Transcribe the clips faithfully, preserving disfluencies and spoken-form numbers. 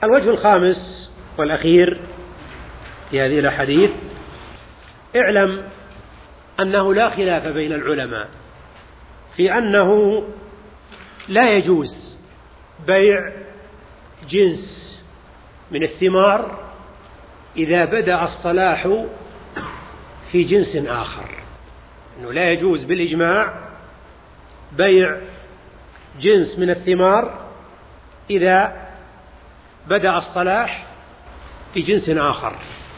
الوجه الخامس والأخير في هذه الأحاديث: اعلم أنه لا خلاف بين العلماء في أنه لا يجوز بيع جنس من الثمار إذا بدأ الصلاح في جنس آخر، أنه لا يجوز بالإجماع بيع جنس من الثمار إذا بدأ الصلاح في جنس آخر.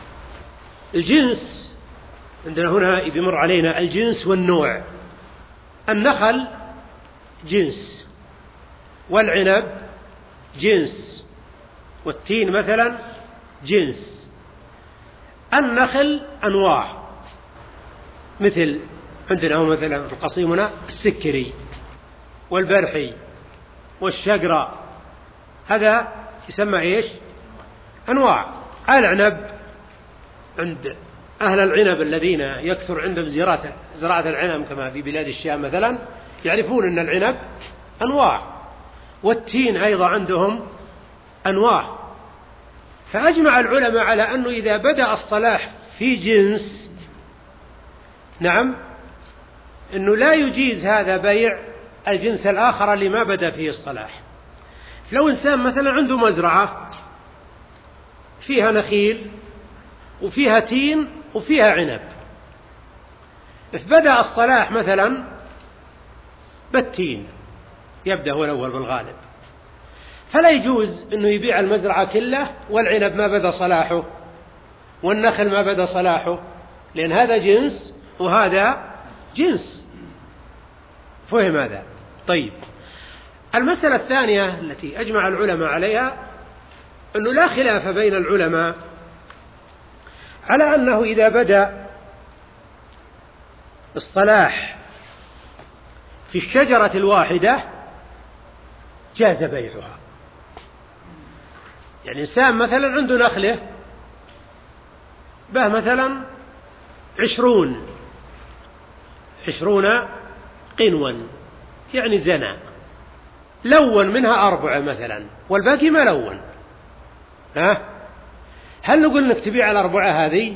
الجنس عندنا هنا بيمر علينا الجنس والنوع. النخل جنس، والعنب جنس، والتين مثلا جنس. النخل أنواع، مثل عندنا مثلا في القصيم هنا السكري والبرحي والشقرة، هذا يسمى إيش؟ أنواع. العنب عند أهل العنب الذين يكثر عندهم زراعة زراعة العنب كما في بلاد الشام مثلا، يعرفون أن العنب أنواع، والتين أيضا عندهم أنواع. فأجمع العلماء على أنه إذا بدأ الصلاح في جنس، نعم، أنه لا يجيز هذا بيع الجنس الآخر اللي ما بدأ فيه الصلاح. لو إنسان مثلا عنده مزرعة فيها نخيل وفيها تين وفيها عنب، فبدأ الصلاح مثلا بالتين، يبدأ هو الأول بالغالب، فلا يجوز أنه يبيع المزرعة كله والعنب ما بدأ صلاحه والنخل ما بدأ صلاحه، لأن هذا جنس وهذا جنس. فهم هذا؟ طيب، المسألة الثانية التي أجمع العلماء عليها أنه لا خلاف بين العلماء على أنه إذا بدأ الصلاح في الشجرة الواحدة جاز بيعها. يعني إنسان مثلا عنده نخلة به مثلا عشرون عشرون قنوا، يعني زنا، لون منها أربعة مثلا والباقي ما لون، ها؟ هل نقول لك تبيع الأربعة هذه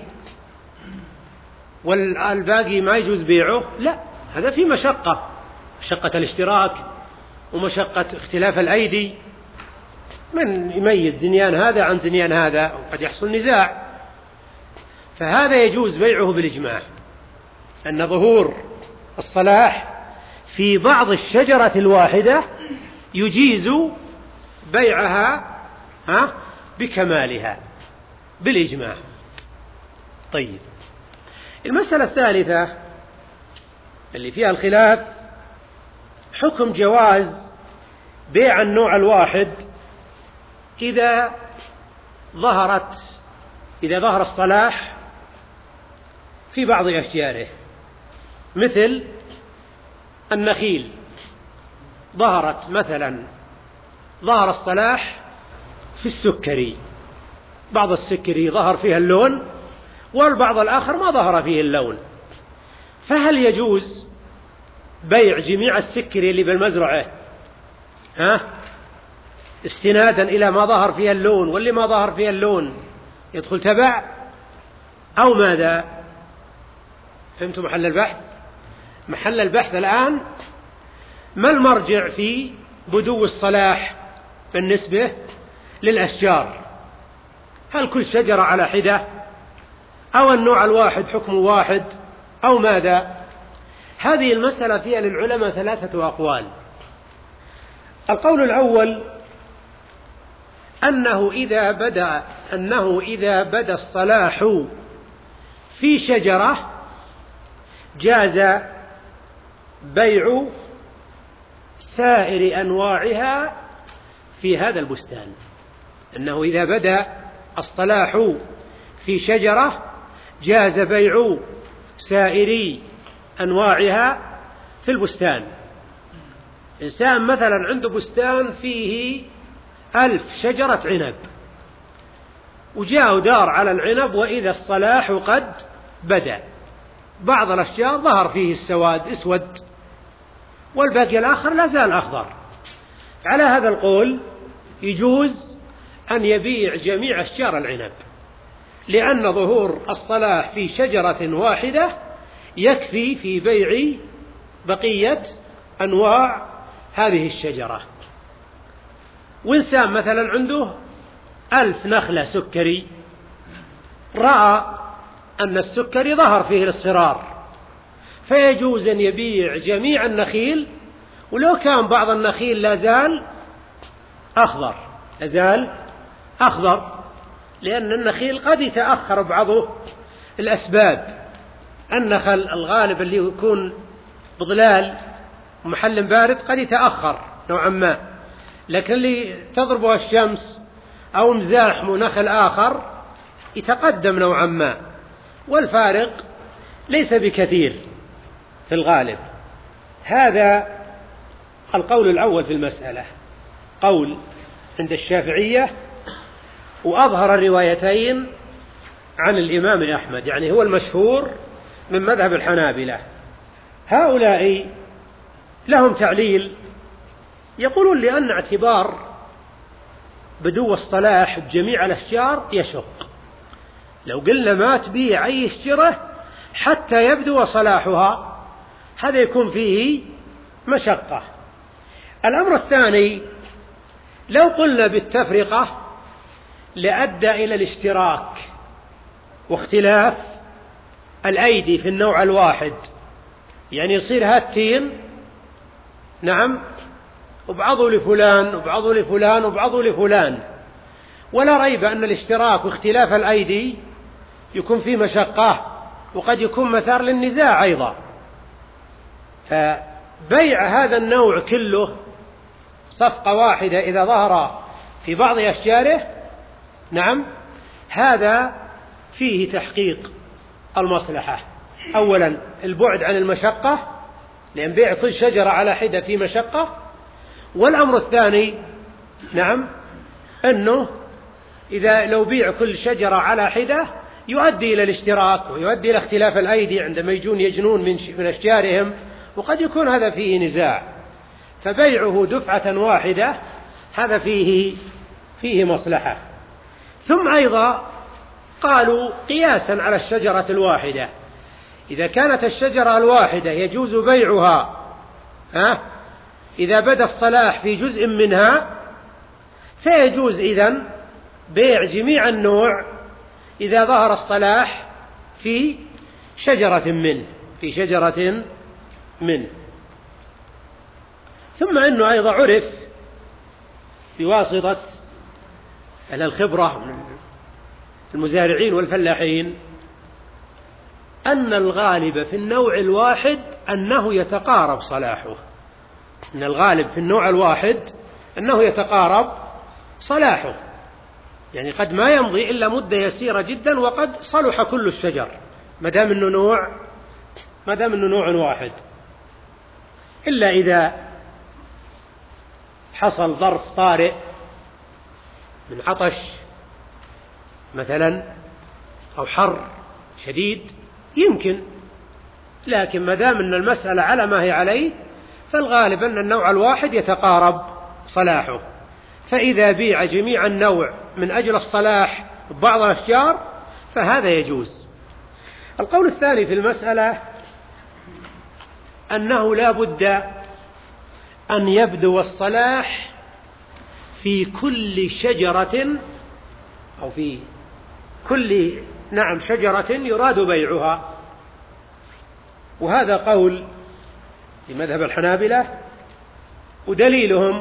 والباقي ما يجوز بيعه؟ لا، هذا في مشقة، مشقة الاشتراك ومشقة اختلاف الأيدي، من يميز زنيان هذا عن زنيان هذا، وقد يحصل نزاع. فهذا يجوز بيعه بالإجماع، أن ظهور الصلاح في بعض الشجرة الواحدة يجيز بيعها ها بكمالها بالإجماع. طيب، المسألة الثالثة اللي فيها الخلاف حكم جواز بيع النوع الواحد إذا ظهرت إذا ظهر الصلاح في بعض أشجاره، مثل النخيل ظهرت مثلا ظهر الصلاح في السكري، بعض السكري ظهر فيها اللون والبعض الآخر ما ظهر فيه اللون، فهل يجوز بيع جميع السكري اللي بالمزرعة ها استنادا إلى ما ظهر فيها اللون، واللي ما ظهر فيها اللون يدخل تبع أو ماذا؟ فهمتوا محل البحث؟ محل البحث الآن ما المرجع في بدو الصلاح بالنسبة للأشجار؟ هل كل شجرة على حدة، أو النوع الواحد حكم واحد، أو ماذا؟ هذه المسألة فيها للعلماء ثلاثة أقوال. القول الأول أنه إذا بدأ أنه إذا بدأ الصلاح في شجرة جاز بيع سائر أنواعها في هذا البستان، أنه إذا بدأ الصلاح في شجرة جاز بيع سائر أنواعها في البستان. إنسان مثلا عنده بستان فيه ألف شجرة عنب، وجاء دار على العنب وإذا الصلاح قد بدأ، بعض الأشجار ظهر فيه السواد اسود والباقي الآخر لا زال أخضر، على هذا القول يجوز أن يبيع جميع أشجار العنب، لأن ظهور الصلاح في شجرة واحدة يكفي في بيع بقية أنواع هذه الشجرة. وإنسان مثلا عنده ألف نخلة سكري، رأى أن السكري ظهر فيه الاصفرار، فيجوز أن يبيع جميع النخيل ولو كان بعض النخيل لا زال أخضر، لا زال أخضر، لأن النخيل قد يتأخر بعضه الأسباب. النخل الغالب اللي يكون بظلال ومحل بارد قد يتأخر نوعا ما، لكن اللي تضربه الشمس أو مزاحم نخل آخر يتقدم نوعا ما، والفارق ليس بكثير في الغالب. هذا القول الأول في المسألة، قول عند الشافعية، وأظهر الروايتين عن الإمام أحمد، يعني هو المشهور من مذهب الحنابلة. هؤلاء لهم تعليل، يقولون لأن اعتبار بدو الصلاح بجميع الأشجار يشق، لو قلنا ما تبيع أي شجرة حتى يبدو صلاحها هذا يكون فيه مشقة. الأمر الثاني، لو قلنا بالتفرقة لأدى إلى الاشتراك واختلاف الأيدي في النوع الواحد، يعني يصير هالتين نعم وبعضه لفلان وبعضه لفلان وبعضه لفلان، ولا ريب أن الاشتراك واختلاف الأيدي يكون فيه مشقة وقد يكون مثار للنزاع أيضا. فبيع هذا النوع كله صفقة واحدة إذا ظهر في بعض أشجاره نعم هذا فيه تحقيق المصلحة. أولا البعد عن المشقة، لأن بيع كل شجرة على حدة في مشقة. والأمر الثاني نعم أنه إذا لو بيع كل شجرة على حدة يؤدي إلى الاشتراك ويؤدي إلى اختلاف الأيدي عندما يجون يجنون من من أشجارهم، وقد يكون هذا فيه نزاع. فبيعه دفعة واحدة هذا فيه فيه مصلحة. ثم أيضا قالوا قياسا على الشجرة الواحدة، إذا كانت الشجرة الواحدة يجوز بيعها ها إذا بدا الصلاح في جزء منها، فيجوز إذن بيع جميع النوع إذا ظهر الصلاح في شجرة منه في شجرة منه. ثم أنه أيضا عرف بواسطة أهل الخبرة من المزارعين والفلاحين أن الغالب في النوع الواحد أنه يتقارب صلاحه، أن الغالب في النوع الواحد أنه يتقارب صلاحه، يعني قد ما يمضي إلا مدة يسيرة جدا وقد صلح كل الشجر ما دام أنه نوع ما دام أنه نوع واحد، إلا إذا حصل ظرف طارئ من عطش مثلا أو حر شديد يمكن، لكن ما دام أن المسألة على ما هي عليه فالغالب أن النوع الواحد يتقارب صلاحه. فإذا بيع جميع النوع من أجل الصلاح ببعض الأشجار فهذا يجوز. القول الثاني في المسألة أنه لا بد أن يبدو الصلاح في كل شجرة أو في كل نعم شجرة يراد بيعها، وهذا قول لمذهب الحنابلة. ودليلهم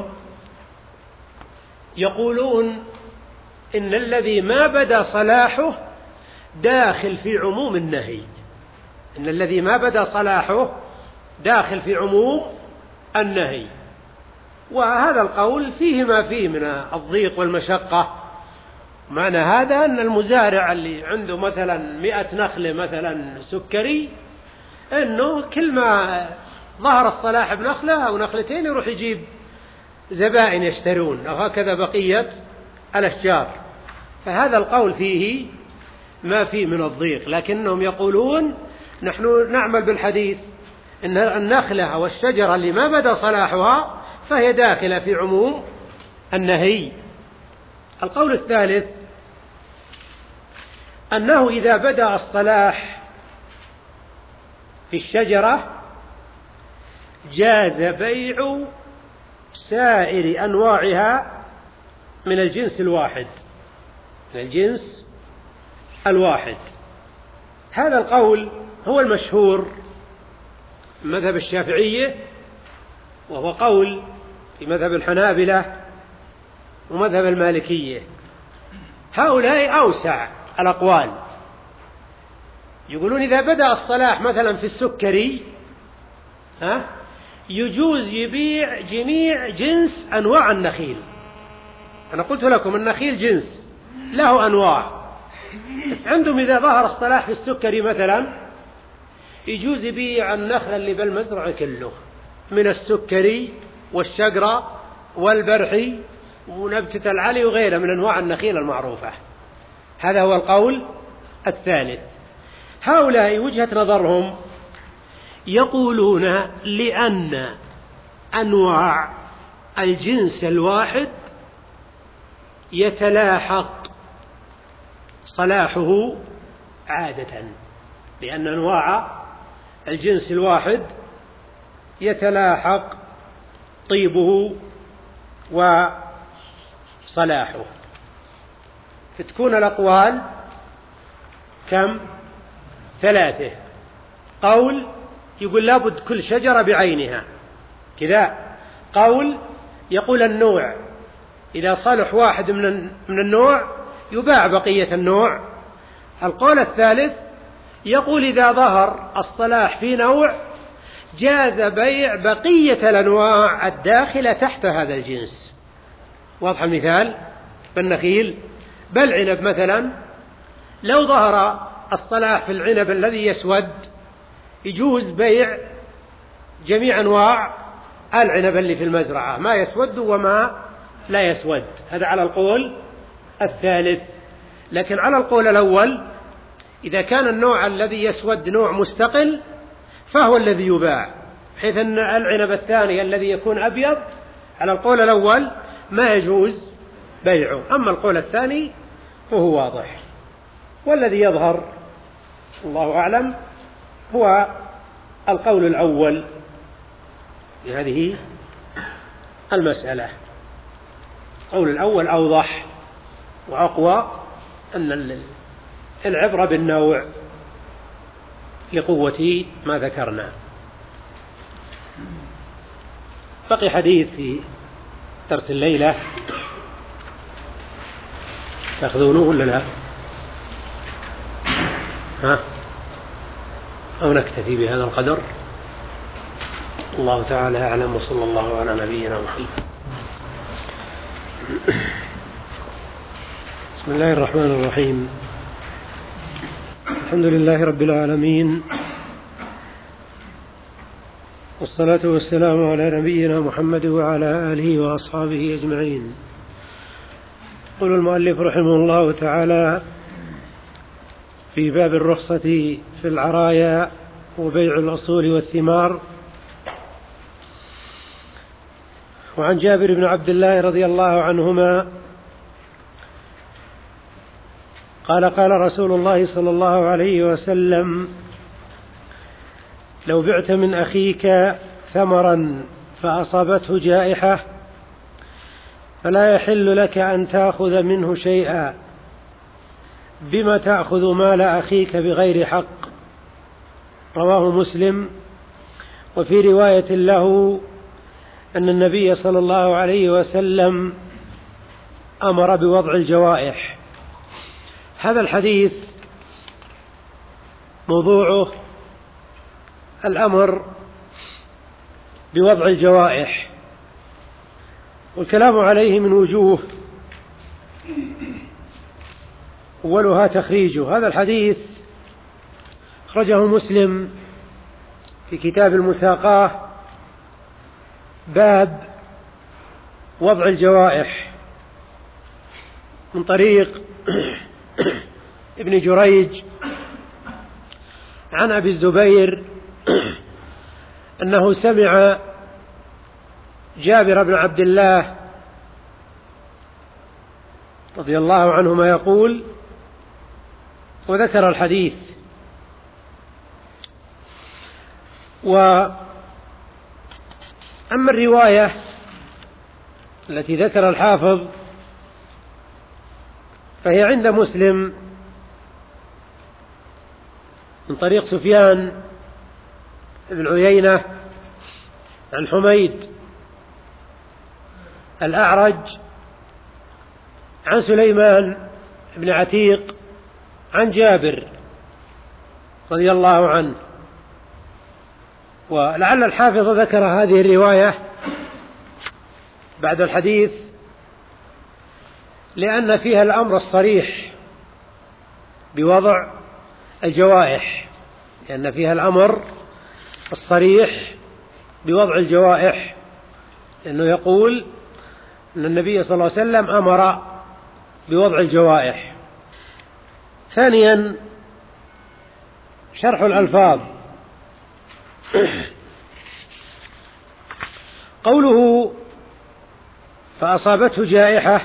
يقولون إن الذي ما بدا صلاحه داخل في عموم النهي، إن الذي ما بدا صلاحه داخل في عموم النهي. وهذا القول فيه ما فيه من الضيق والمشقة. معنى هذا أن المزارع اللي عنده مثلا مئة نخلة مثلا سكري، أنه كل ما ظهر الصلاح بنخلة أو نخلتين يروح يجيب زبائن يشترون، أو هكذا بقية الأشجار. فهذا القول فيه ما فيه من الضيق، لكنهم يقولون نحن نعمل بالحديث إن النخلة أو الشجرة اللي ما بدا صلاحها فهي داخلة في عموم النهي. القول الثالث أنه إذا بدأ الصلاح في الشجرة جاز بيع سائر أنواعها من الجنس الواحد من الجنس الواحد. هذا القول هو المشهور في مذهب الشافعية، وهو قول في مذهب الحنابلة ومذهب المالكية. هؤلاء أوسع الأقوال، يقولون إذا بدأ الصلاح مثلا في السكري ها يجوز يبيع جميع جنس أنواع النخيل. أنا قلت لكم النخيل جنس له أنواع، عندهم إذا ظهر الصلاح في السكري مثلا يجوز يبيع النخل اللي بالمزرعة كله، من السكري والشجرة والبرحي ونبتة العلي وغيرها من أنواع النخيل المعروفة. هذا هو القول الثالث. هؤلاء وجهة نظرهم يقولون لأن أنواع الجنس الواحد يتلاحق صلاحه عادة، لأن أنواع الجنس الواحد يتلاحق طيبه وصلاحه. فتكون الأقوال كم؟ ثلاثة. قول يقول لابد كل شجرة بعينها كذا، قول يقول النوع إذا صلح واحد من من النوع يباع بقية النوع. القول الثالث يقول إذا ظهر الصلاح في نوع جاز بيع بقية الأنواع الداخلة تحت هذا الجنس. واضح المثال؟ بالنخيل بالعنب مثلا، لو ظهر الصلاح في العنب الذي يسود يجوز بيع جميع أنواع العنب اللي في المزرعة، ما يسود وما لا يسود. هذا على القول الثالث. لكن على القول الأول إذا كان النوع الذي يسود نوع مستقل فهو الذي يباع، حيث أن العنب الثاني الذي يكون أبيض على القول الأول ما يجوز بيعه. أما القول الثاني فهو واضح، والذي يظهر الله أعلم هو القول الأول في هذه المسألة. القول الأول أوضح وأقوى، أن العبرة بالنوع لقوة ما ذكرنا. بقي حديث في درس الليلة، تأخذونه ولا لا؟ ها؟ أو نكتفي بهذا القدر؟ الله تعالى أعلم، وصلى الله على نبينا محمد. بسم الله الرحمن الرحيم. الحمد لله رب العالمين، والصلاة والسلام على نبينا محمد وعلى آله وأصحابه أجمعين. يقول المؤلف رحمه الله تعالى في باب الرخصة في العرايا وبيع الأصول والثمار. وعن جابر بن عبد الله رضي الله عنهما قال قال رسول الله صلى الله عليه وسلم: لو بعت من أخيك ثمرا فأصابته جائحة فلا يحل لك أن تأخذ منه شيئا، بما تأخذ مال أخيك بغير حق. رواه مسلم. وفي رواية له أن النبي صلى الله عليه وسلم أمر بوضع الجوائح. هذا الحديث موضوعه الأمر بوضع الجوائح، والكلام عليه من وجوه، أولها تخريجه. هذا الحديث أخرجه مسلم في كتاب المساقاة، باب وضع الجوائح، من طريق ابن جريج عن أبي الزبير أنه سمع جابر بن عبد الله رضي الله عنهما يقول، وذكر الحديث. وأما الرواية التي ذكر الحافظ فهي عند مسلم من طريق سفيان بن عيينة عن حميد الأعرج عن سليمان بن عتيق عن جابر رضي الله عنه. ولعل الحافظ ذكر هذه الرواية بعد الحديث لأن فيها الأمر الصريح بوضع الجوائح، لأن فيها الأمر الصريح بوضع الجوائح، لأنه يقول أن النبي صلى الله عليه وسلم أمر بوضع الجوائح. ثانيا شرح الألفاظ. قوله فأصابته جائحة،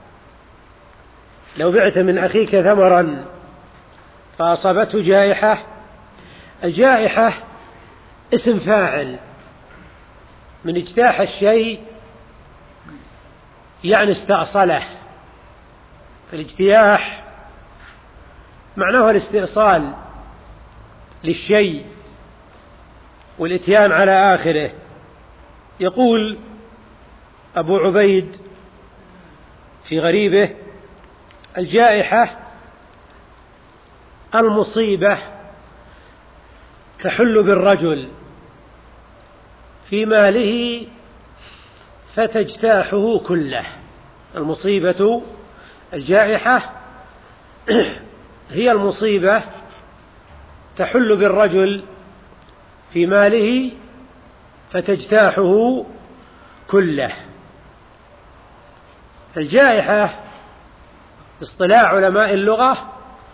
لو بعت من أخيك ثمرا فأصابته جائحة، الجائحة اسم فاعل من اجتاح الشيء، يعني استأصله. فالاجتياح معناه الاستئصال للشيء والإتيان على آخره. يقول أبو عبيد في غريبه: الجائحة المصيبة تحل بالرجل في ماله فتجتاحه كله. المصيبة الجائحة هي المصيبة تحل بالرجل في ماله فتجتاحه كله. الجائحة اصطلاح علماء اللغة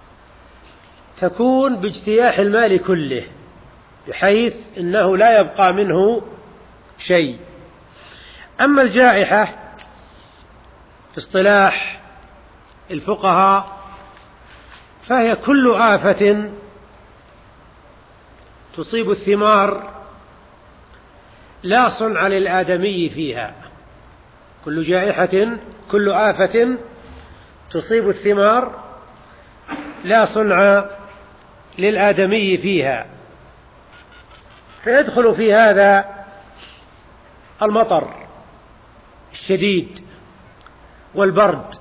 تكون باجتياح المال كله، بحيث إنه لا يبقى منه شيء. أما الجائحة في اصطلاح الفقهاء فهي كل آفة تصيب الثمار لا صنع للآدمي فيها. كل جائحة، كل آفة تصيب الثمار لا صنع للآدمي فيها. فيدخل في هذا المطر الشديد والبرد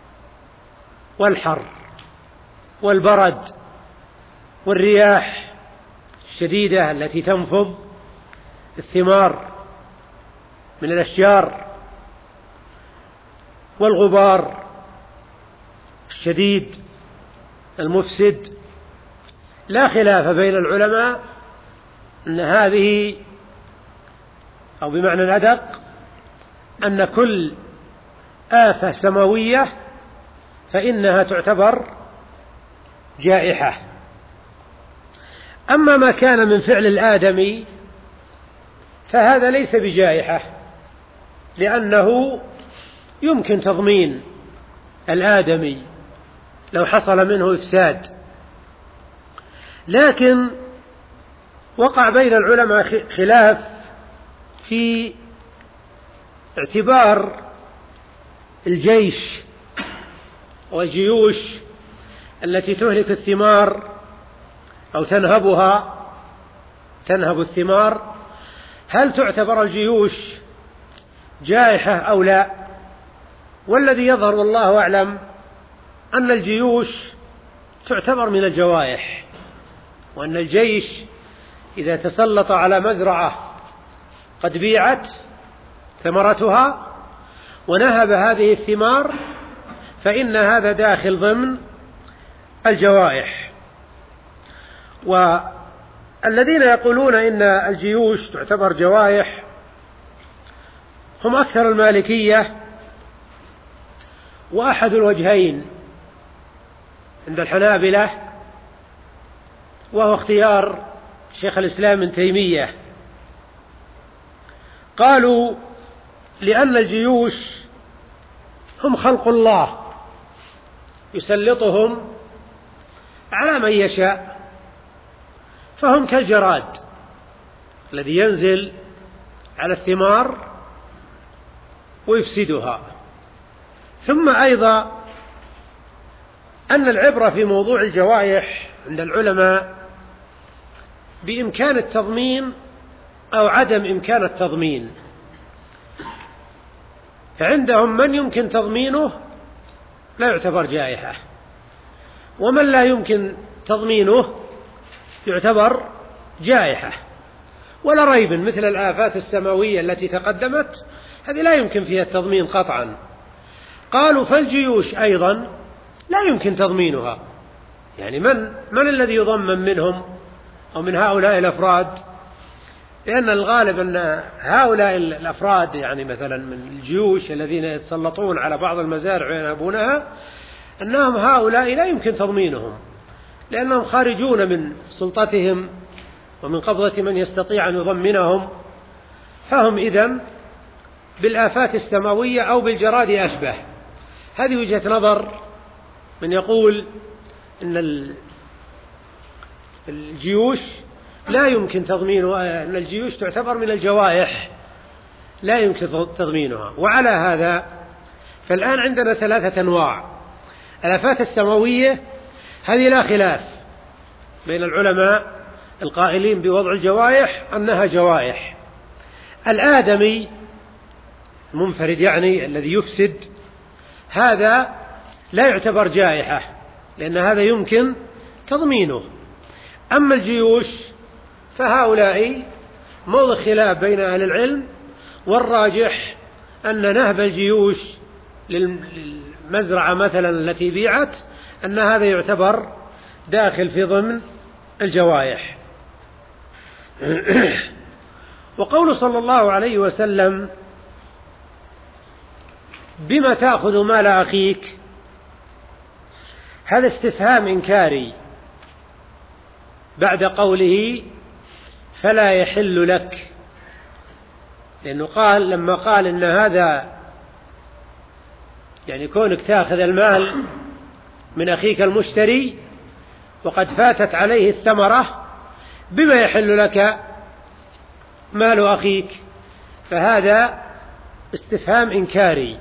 والحر والبرد والرياح الشديدة التي تنفض الثمار من الأشجار، والغبار الشديد المفسد. لا خلاف بين العلماء أن هذه، أو بمعنى الأدق أن كل آفة سماوية فإنها تعتبر جائحة. أما ما كان من فعل الآدمي فهذا ليس بجائحة، لأنه يمكن تضمين الآدمي لو حصل منه إفساد. لكن وقع بين العلماء خلاف في اعتبار الجيش والجيوش التي تهلك الثمار أو تنهبها تنهب الثمار، هل تعتبر الجيوش جائحة أو لا؟ والذي يظهر والله أعلم أن الجيوش تعتبر من الجوائح، وأن الجيش إذا تسلط على مزرعة قد بيعت ثمرتها ونهب هذه الثمار فإن هذا داخل ضمن الجوائح. والذين يقولون إن الجيوش تعتبر جوائح هم أكثر المالكية، وأحد الوجهين عند الحنابلة وهو اختيار شيخ الإسلام ابن تيمية. قالوا لأن الجيوش هم خلق الله يسلطهم على من يشاء، فهم كالجراد الذي ينزل على الثمار ويفسدها. ثم أيضا أن العبرة في موضوع الجوائح عند العلماء بإمكان التضمين أو عدم إمكان التضمين. فعندهم من يمكن تضمينه لا يعتبر جائحة، ومن لا يمكن تضمينه يعتبر جائحة. ولا ريب مثل الآفات السماوية التي تقدمت هذه لا يمكن فيها التضمين قطعا. قالوا فالجيوش أيضا لا يمكن تضمينها، يعني من من الذي يضمن منهم أو من هؤلاء الأفراد؟ لأن الغالب أن هؤلاء الأفراد يعني مثلا من الجيوش الذين يتسلطون على بعض المزارع وينهبونها أنهم هؤلاء لا يمكن تضمينهم، لأنهم خارجون من سلطتهم ومن قبضة من يستطيع أن يضمنهم، فهم إذن بالآفات السماوية أو بالجراد أشبه. هذه وجهة نظر من يقول أن الجيوش لا يمكن تضمينها، أن الجيوش تعتبر من الجوائح لا يمكن تضمينها. وعلى هذا فالآن عندنا ثلاثة أنواع. الآفات السماوية هذه لا خلاف بين العلماء القائلين بوضع الجوائح أنها جوائح. الآدمي المنفرد يعني الذي يفسد هذا لا يعتبر جائحة، لأن هذا يمكن تضمينه. أما الجيوش فهؤلاء موضع خلاف بين أهل العلم، والراجح أن نهب الجيوش للمزرعة مثلا التي بيعت أن هذا يعتبر داخل في ضمن الجوائح. وقول صلى الله عليه وسلم بما تأخذ مال أخيك هذا استفهام إنكاري بعد قوله فلا يحل لك، لأنه قال لما قال إن هذا يعني كونك تأخذ المال من أخيك المشتري وقد فاتت عليه الثمرة بما يحل لك مال أخيك، فهذا استفهام إنكاري.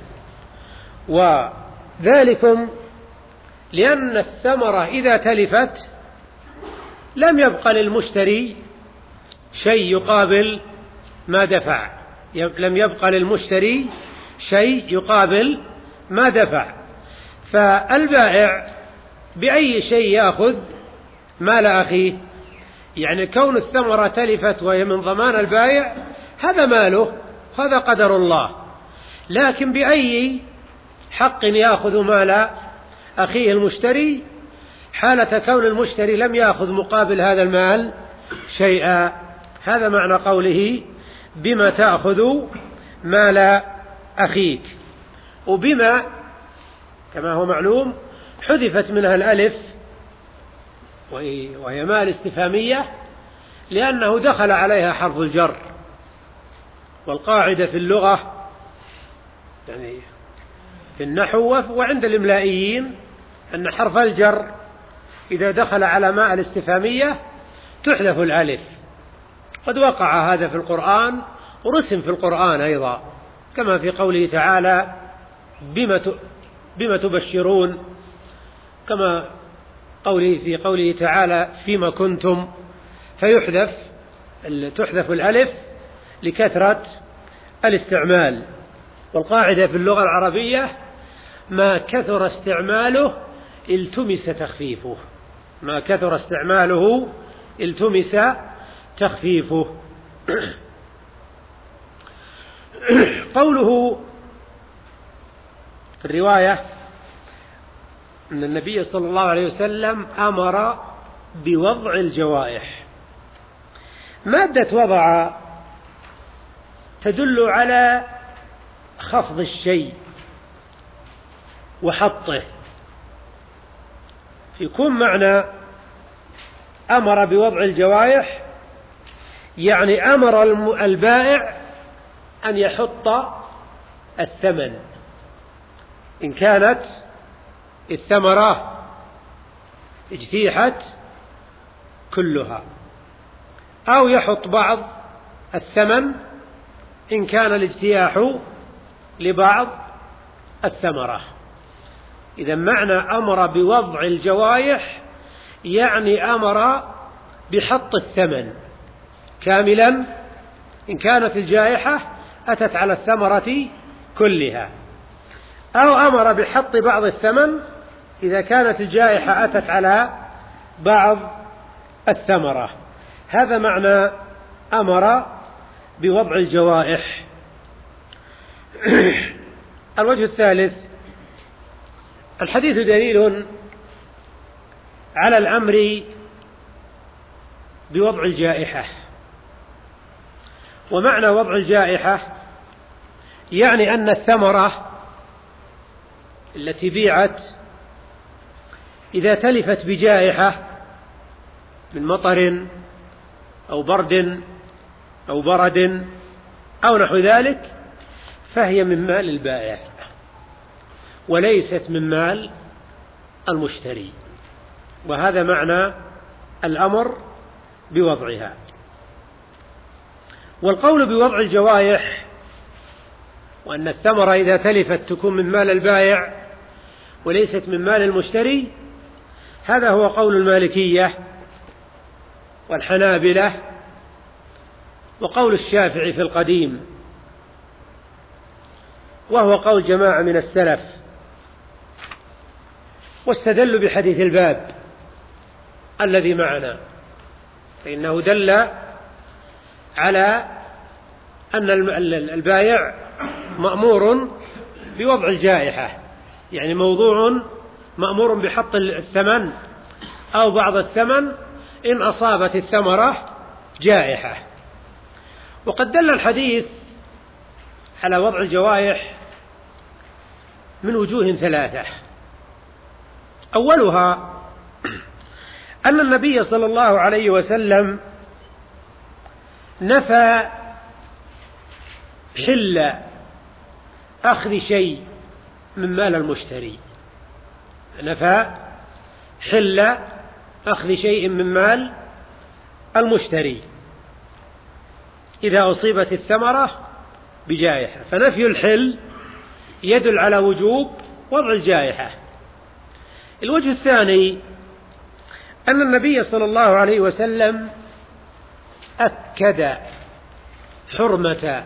وذلكم لأن الثمرة إذا تلفت لم يبقى للمشتري شيء يقابل ما دفع، لم يبقى للمشتري شيء يقابل ما دفع، فالبائع بأي شيء يأخذ مال أخيه؟ يعني كون الثمرة تلفت وهي من ضمان البائع هذا ماله، هذا قدر الله، لكن بأي حق يأخذ مال أخيه المشتري حالة كون المشتري لم يأخذ مقابل هذا المال شيئا. هذا معنى قوله بما تأخذ مال أخيك. وبما كما هو معلوم حذفت منها الألف وهي مال استفهامية لأنه دخل عليها حرف الجر، والقاعدة في اللغة يعني في النحو وعند الإملائيين أن حرف الجر إذا دخل على ماء الاستفهامية تحذف الألف. قد وقع هذا في القرآن ورسم في القرآن أيضا، كما في قوله تعالى بما تبشرون، كما قوله في قوله تعالى فيما كنتم، فيحذف تحذف الألف لكثرة الاستعمال. والقاعدة في اللغة العربية ما كثر استعماله التمس تخفيفه، ما كثر استعماله التمس تخفيفه. قوله في الرواية أن النبي صلى الله عليه وسلم أمر بوضع الجوائح، مادة وضع تدل على خفض الشيء وحطه، يكون معنى أمر بوضع الجوائح يعني أمر البائع أن يحط الثمن إن كانت الثمرة اجتيحت كلها، أو يحط بعض الثمن إن كان الاجتياح لبعض الثمرة. إذا معنى أمر بوضع الجوائح يعني أمر بحط الثمن كاملا إن كانت الجائحة أتت على الثمرة كلها، أو أمر بحط بعض الثمن إذا كانت الجائحة أتت على بعض الثمرة. هذا معنى أمر بوضع الجوائح. الوجه الثالث: الحديث دليل على الأمر بوضع الجائحة. ومعنى وضع الجائحة يعني أن الثمرة التي بيعت إذا تلفت بجائحة من مطر أو برد أو برد أو نحو ذلك فهي من مال البائع وليست من مال المشتري، وهذا معنى الأمر بوضعها. والقول بوضع الجوائح وأن الثمرة إذا تلفت تكون من مال البائع وليست من مال المشتري، هذا هو قول المالكية والحنابلة وقول الشافعي في القديم، وهو قول جماعة من السلف. واستدلوا بحديث الباب الذي معنا، فإنه دل على أن البائع مأمور بوضع الجائحة، يعني موضوع مأمور بحط الثمن أو بعض الثمن إن أصابت الثمرة جائحة. وقد دل الحديث على وضع الجوائح من وجوه ثلاثة. أولها أن النبي صلى الله عليه وسلم نفى حل أخذ شيء من مال المشتري، نفى حل أخذ شيء من مال المشتري إذا أصيبت الثمرة بجائحة، فنفي الحل يدل على وجوب وضع الجائحة. الوجه الثاني أن النبي صلى الله عليه وسلم أكد حرمة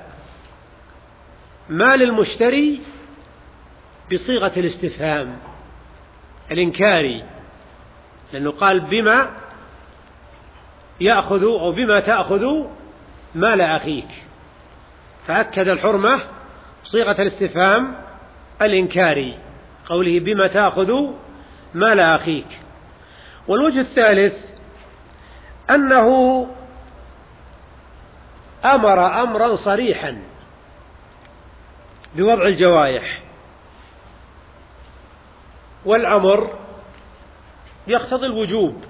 مال المشتري بصيغة الاستفهام الإنكاري، لأنه قال بما يأخذ أو بما تأخذ مال أخيك، فأكد الحرمة صيغة الاستفهام الإنكاري، قوله بما تأخذ مال أخيك. والوجه الثالث أنه أمر أمرا صريحا بوضع الجوائح، والأمر يقتضي الوجوب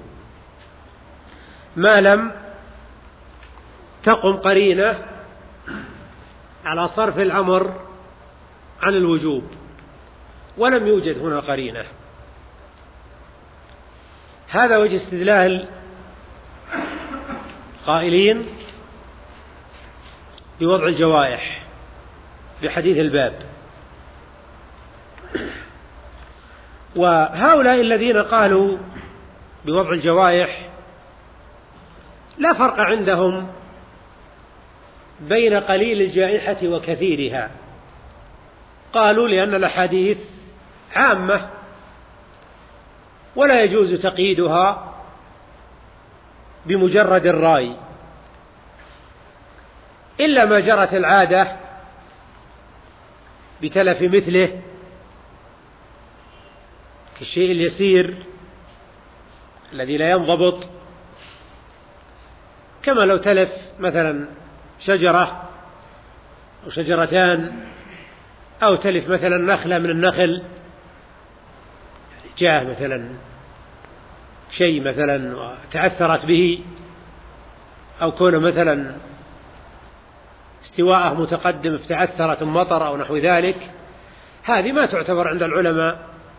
ما لم تقم قرينة على صرف الأمر عن الوجوب، ولم يوجد هنا قرينة. هذا وجه استدلال قائلين بوضع الجوائح بحديث الباب. وهؤلاء الذين قالوا بوضع الجوائح لا فرق عندهم بين قليل الجائحة وكثيرها، قالوا لأن الأحاديث عامة ولا يجوز تقييدها بمجرد الرأي، إلا ما جرت العادة بتلف مثله كالشيء اليسير الذي لا ينضبط، كما لو تلف مثلا شجرة أو شجرتان، أو تلف مثلا نخلة من النخل، جاء مثلا شيء مثلا وتأثرت به، أو كون مثلا استواءه متقدم فتأثرت المطر أو نحو ذلك، هذه ما تعتبر عند العلماء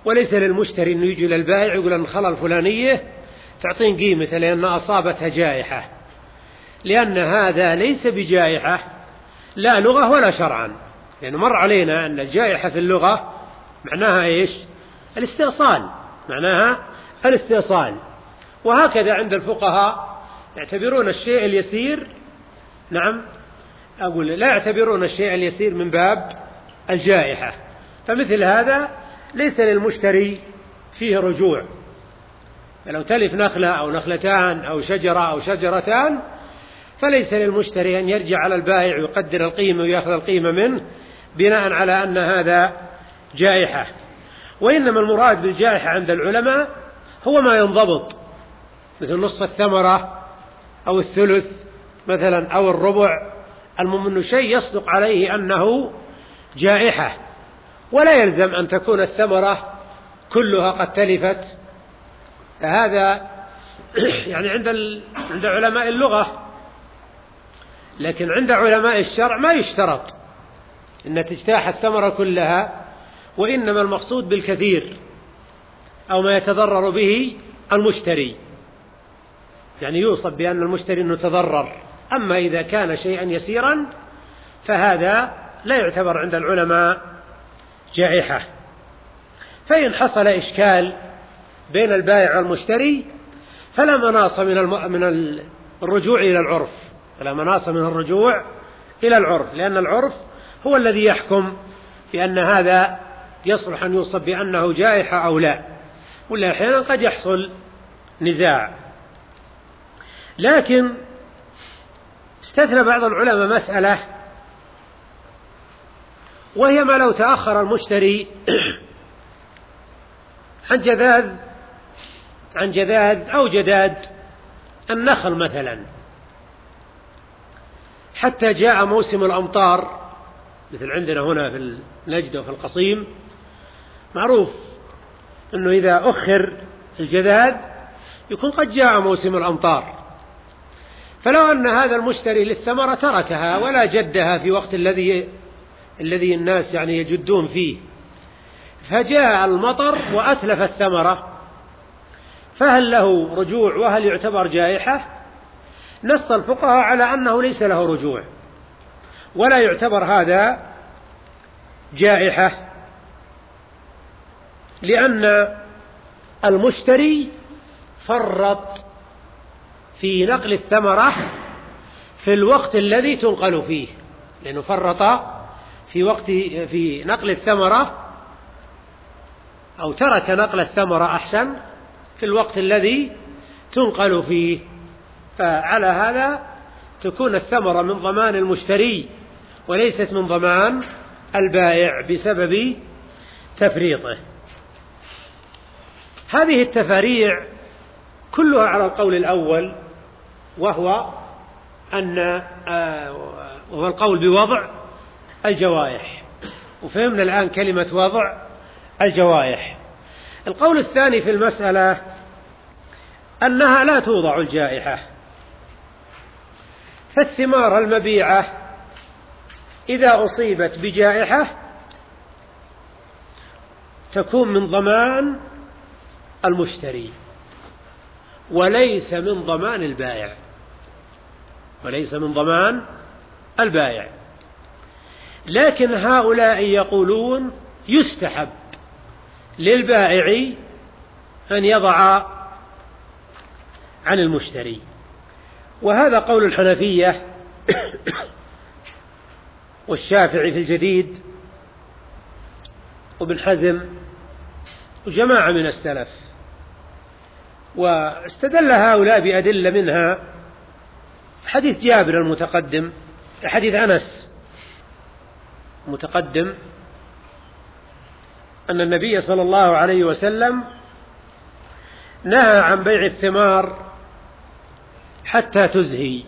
وليس للمشتري أنه يجي للبائع يقول أن الخلى الفلانية تعطين قيمته لأن أصابتها جائحة، لأن هذا ليس بجائحة لا لغة ولا شرعا، لأنه مر علينا أن الجائحة في اللغة معناها إيش؟ الاستئصال، معناها الاستئصال. وهكذا عند الفقهاء يعتبرون الشيء اليسير، نعم أقول لا يعتبرون الشيء اليسير من باب الجائحة، فمثل هذا ليس للمشتري فيه رجوع. لو تلف نخلة أو نخلتان أو شجرة أو شجرتان فليس للمشتري أن يرجع على البائع ويقدر القيمة ويأخذ القيمة منه بناء على أن هذا جائحة. وإنما المراد بالجائحة عند العلماء هو ما ينضبط، مثل نصف الثمرة أو الثلث مثلا أو الربع، المهم أنه شيء يصدق عليه أنه جائحة، ولا يلزم أن تكون الثمرة كلها قد تلفت. هذا يعني عند عند علماء اللغة، لكن عند علماء الشرع ما يشترط أن تجتاح الثمرة كلها، وإنما المقصود بالكثير أو ما يتضرر به المشتري، يعني يوصف بأن المشتري أنه تضرر. أما إذا كان شيئا يسيرا فهذا لا يعتبر عند العلماء جائحة. فإن حصل إشكال بين البائع والمشتري فلا مناص من من الرجوع إلى العرف، فلا مناص من الرجوع إلى العرف، لأن العرف هو الذي يحكم بأن هذا يصلح أن يوصف بأنه جائحة أو لا، ولا أحيانا قد يحصل نزاع. لكن استثنى بعض العلماء مسألة، وهي ما لو تأخر المشتري عن جذاذ عن جذاذ أو جداد النخل مثلا حتى جاء موسم الأمطار، مثل عندنا هنا في النجد وفي القصيم معروف أنه إذا أخر الجذاذ يكون قد جاء موسم الأمطار، فلو أن هذا المشتري للثمرة تركها ولا جدها في وقت الذي الذي الناس يعني يجدون فيه، فجاء المطر وأتلف الثمرة، فهل له رجوع وهل يعتبر جائحة؟ نص الفقهاء على أنه ليس له رجوع ولا يعتبر هذا جائحة، لأن المشتري فرط في نقل الثمرة في الوقت الذي تنقل فيه، لأنه فرط في وقت في نقل الثمرة، أو ترك نقل الثمرة أحسن في الوقت الذي تنقل فيه، فعلى هذا تكون الثمرة من ضمان المشتري وليست من ضمان البائع بسبب تفريطه. هذه التفاريع كلها على القول الأول، وهو أن وهو القول بوضع الجوائح، وفهمنا الآن كلمة وضع الجوائح. القول الثاني في المسألة أنها لا توضع الجائحة، فالثمار المبيعة إذا أصيبت بجائحة تكون من ضمان المشتري وليس من ضمان البائع وليس من ضمان البائع. لكن هؤلاء يقولون يستحب للبائع أن يضع عن المشتري، وهذا قول الحنفية والشافعي في الجديد وابن حزم وجماعة من السلف. واستدل هؤلاء بأدلة منها حديث جابر المتقدم، حديث أنس متقدم، أن النبي صلى الله عليه وسلم نهى عن بيع الثمار حتى تزهي،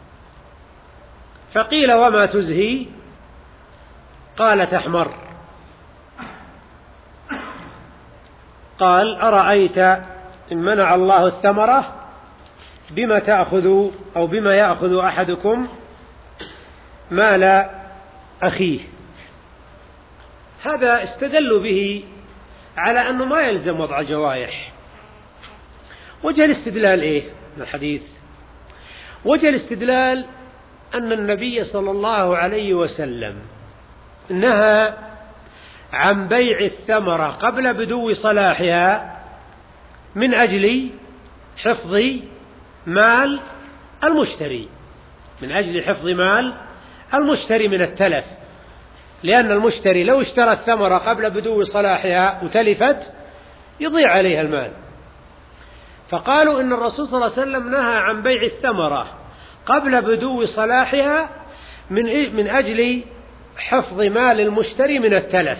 فقيل وما تزهي؟ قال تحمر. قال أرأيت إن منع الله الثمرة بما تأخذ أو بما يأخذ أحدكم مال أخيه. هذا استدلوا به على أنه ما يلزم وضع الجوائح. وجه الاستدلال إيه من الحديث؟ وجه الاستدلال أن النبي صلى الله عليه وسلم نهى عن بيع الثمرة قبل بدو صلاحها من أجل حفظ مال المشتري، من أجل حفظ مال المشتري من التلف، لأن المشتري لو اشترى الثمرة قبل بدو صلاحها وتلفت يضيع عليها المال. فقالوا إن الرسول صلى الله عليه وسلم نهى عن بيع الثمرة قبل بدو صلاحها من من أجل حفظ مال المشتري من التلف.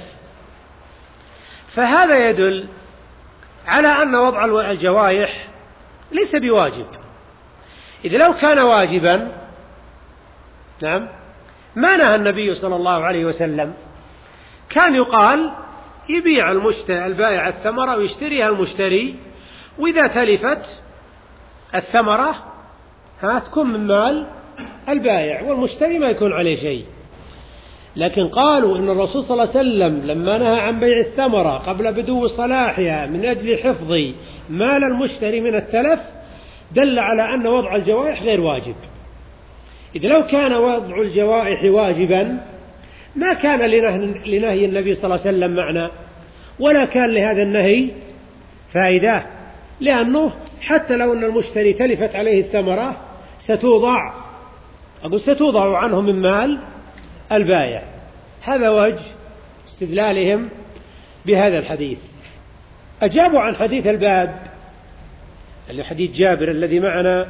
فهذا يدل على أن وضع الجوائح ليس بواجب. إذا لو كان واجبا نعم ما نهى النبي صلى الله عليه وسلم، كان يقال يبيع المشتري البائع الثمرة ويشتريها المشتري، وإذا تلفت الثمرة ها تكون من مال البائع والمشتري ما يكون عليه شيء. لكن قالوا إن الرسول صلى الله عليه وسلم لما نهى عن بيع الثمرة قبل بدو صلاحها من أجل حفظ مال المشتري من التلف دل على أن وضع الجوائح غير واجب. إذا لو كان وضع الجوائح واجبا ما كان لنهي النبي صلى الله عليه وسلم معنى، ولا كان لهذا النهي فائدة، لأنه حتى لو أن المشتري تلفت عليه الثمرة ستوضع أقول ستوضع عنه من مال البائع. هذا وجه استدلالهم بهذا الحديث. أجابوا عن حديث الباب اللي حديث جابر الذي معنا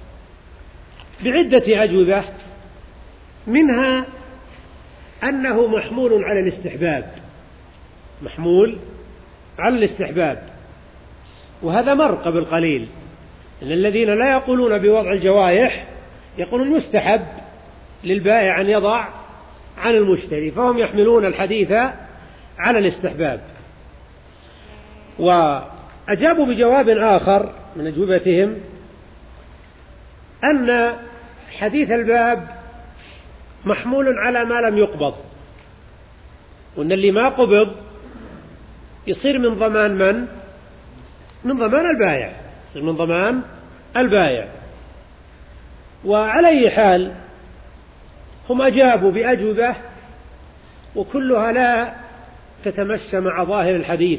بعدة أجوبة، منها أنه محمول على الاستحباب، محمول على الاستحباب، وهذا مر قبل قليل إن الذين لا يقولون بوضع الجوائح يقولون يستحب للبائع أن يضع عن المشتري، فهم يحملون الحديث على الاستحباب. وأجابوا بجواب آخر من أجوبتهم أن حديث الباب محمول على ما لم يقبض، وأن اللي ما قبض يصير من ضمان من؟ من ضمان البائع، يصير من ضمان البائع. وعلى أي حال هم أجابوا بأجوبة وكلها لا تتمشى مع ظاهر الحديث.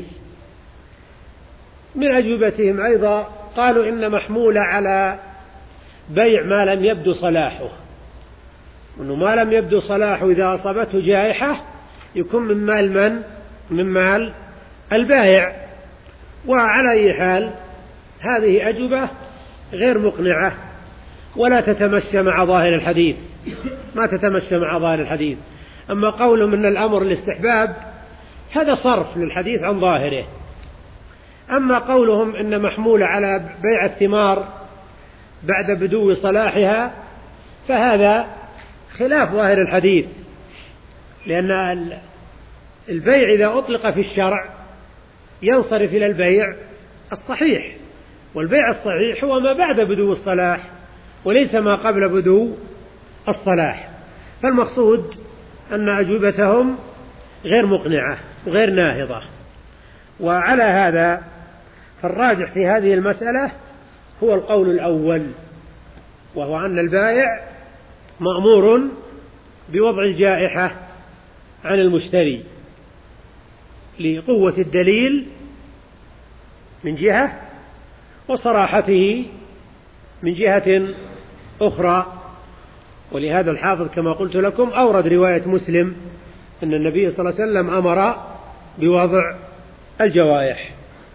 من أجوبتهم أيضا قالوا إن محمولة على بيع ما لم يبدو صلاحه، وأنه ما لم يبدو صلاحه إذا أصابته جائحة يكون من مال من؟ من مال البائع. وعلى أي حال هذه أجوبة غير مقنعة ولا تتمشى مع ظاهر الحديث، ما تتمشى مع ظاهر الحديث. أما قولهم أن الأمر الاستحباب هذا صرف للحديث عن ظاهره. أما قولهم أن محمولة على بيع الثمار بعد بدو صلاحها فهذا خلاف ظاهر الحديث، لأن البيع إذا أطلق في الشرع ينصرف إلى البيع الصحيح، والبيع الصحيح هو ما بعد بدو الصلاح وليس ما قبل بدو الصلاح. فالمقصود أن أجوبتهم غير مقنعة وغير ناهضة. وعلى هذا فالراجح في هذه المسألة هو القول الأول، وهو أن البائع مأمور بوضع الجائحة عن المشتري لقوة الدليل من جهة وصراحته من جهة أخرى. ولهذا الحافظ كما قلت لكم أورد رواية مسلم أن النبي صلى الله عليه وسلم أمر بوضع الجوائح.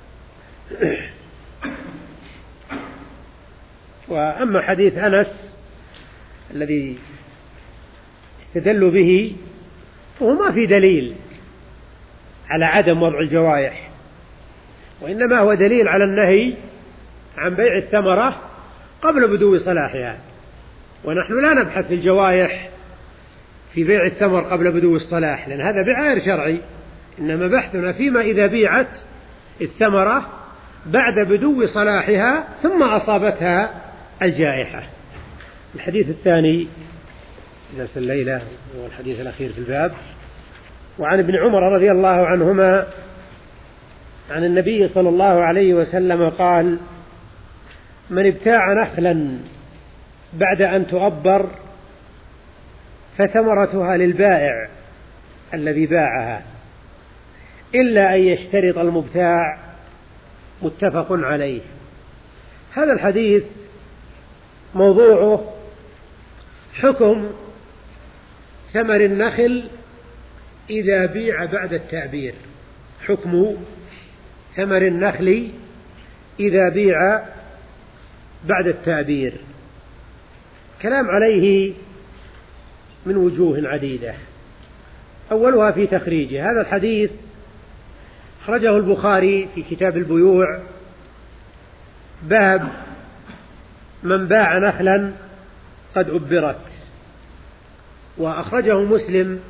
وأما حديث أنس الذي استدلوا به فهو ما في دليل على عدم وضع الجوائح، وإنما هو دليل على النهي عن بيع الثمرة قبل بدو صلاحها. ونحن لا نبحث في الجوائح في بيع الثمر قبل بدو الصلاح، لأن هذا بيع غير شرعي، إنما بحثنا فيما إذا بيعت الثمرة بعد بدو صلاحها ثم أصابتها الجائحة. الحديث الثاني درس الليلة هو الحديث الأخير في الباب. وعن ابن عمر رضي الله عنهما عن النبي صلى الله عليه وسلم قال: من ابتاع نخلا بعد أن تؤبر فثمرتها للبائع الذي باعها إلا أن يشترط المبتاع. متفق عليه. هذا الحديث موضوعه حكم ثمر النخل إذا بيع بعد التأبير. حكم ثمر النخل إذا بيع بعد التأبير. كلام عليه من وجوه عديدة، أولها في تخريجه. هذا الحديث أخرجه البخاري في كتاب البيوع، باب من باع نخلا قد أبرت، وأخرجه مسلم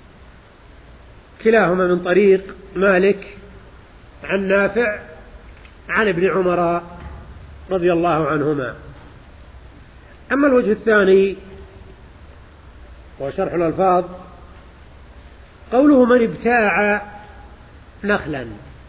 كلاهما من طريق مالك عن نافع عن ابن عمر رضي الله عنهما. أما الوجه الثاني وشرح الألفاظ، قوله من ابتاع نخلا.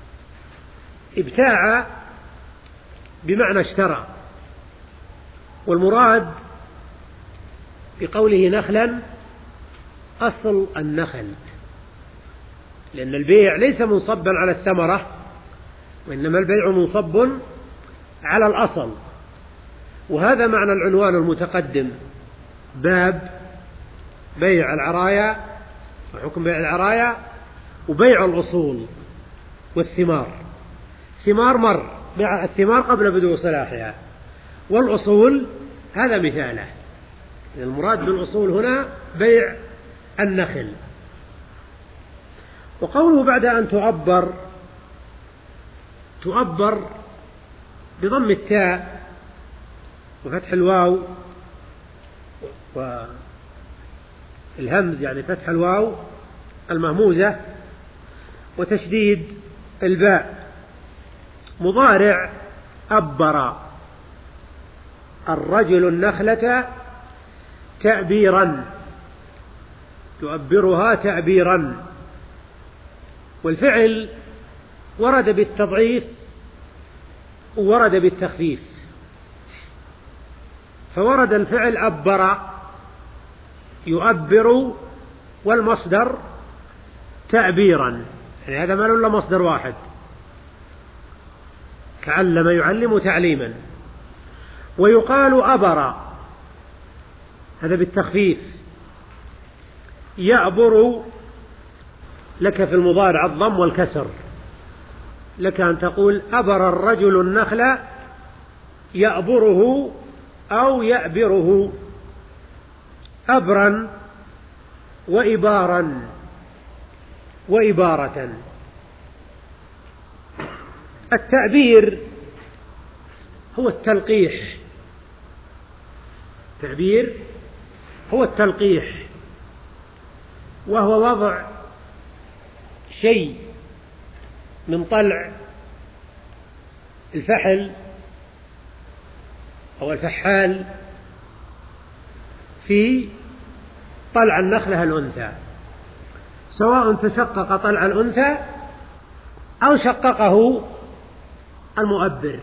ابتاع بمعنى اشترى، والمراد بقوله نخلا أصل النخل، لأن البيع ليس منصبا على الثمرة، وإنما البيع منصب على الأصل. وهذا معنى العنوان المتقدم، باب بيع العرايا وحكم بيع العرايا وبيع الأصول والثمار. ثمار مر، بيع الثمار قبل بدو صلاحها، والأصول هذا مثاله. المراد بالأصول هنا بيع النخل. وقوله بعد أن تؤبر، تؤبر بضم التاء وفتح الواو والهمز، يعني فتح الواو المهموزة وتشديد الباء. مضارع أبر الرجل النخلة تأبيرا، يؤبرها تأبيرا. والفعل ورد بالتضعيف وورد بالتخفيف، فورد الفعل أبر يؤبر، والمصدر تأبيرا، يعني هذا ما له إلا مصدر واحد، كعلم يعلم تعليما. ويقال أبر، هذا بالتخفيف. يأبر لك في المضارع الضم والكسر، لك أن تقول أبر الرجل النخل يأبره أو يأبره، أبرا وإبارا وإبارة. التأبير هو التلقيح، التأبير هو التلقيح، وهو وضع شيء من طلع الفحل أو الفحال في طلع النخلة الأنثى، سواء تشقق طلع الأنثى أو شققه المؤبر،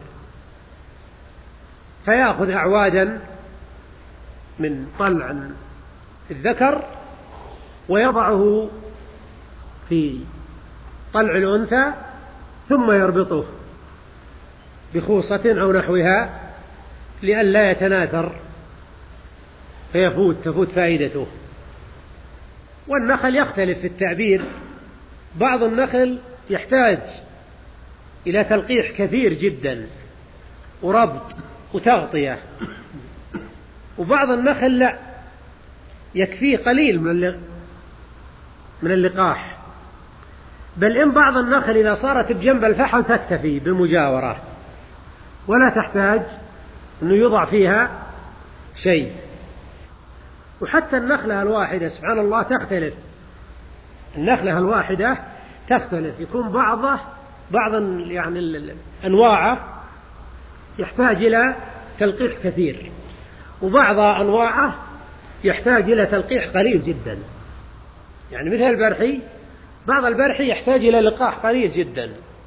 فيأخذ أعوادا من طلع الذكر ويضعه في طلع الأنثى ثم يربطه بخوصة أو نحوها لئلا يتناثر فيفوت تفوت فائدته. والنخل يختلف في التعبير، بعض النخل يحتاج إلى تلقيح كثير جدا وربط وتغطية، وبعض النخل لا، يكفيه قليل من اللقاح. بل إن بعض النخل إذا صارت بجنب الفحل تكتفي بالمجاورة ولا تحتاج أنه يوضع فيها شيء. وحتى النخلة الواحدة سبحان الله تختلف، النخلة الواحدة تختلف، يكون بعضه بعض يعني أنواعه يحتاج إلى تلقيح كثير، وبعض أنواعه يحتاج إلى تلقيح قليل جدا. يعني مثل البرحي، بعض البرحي يحتاج إلى لقاح قليل جدا،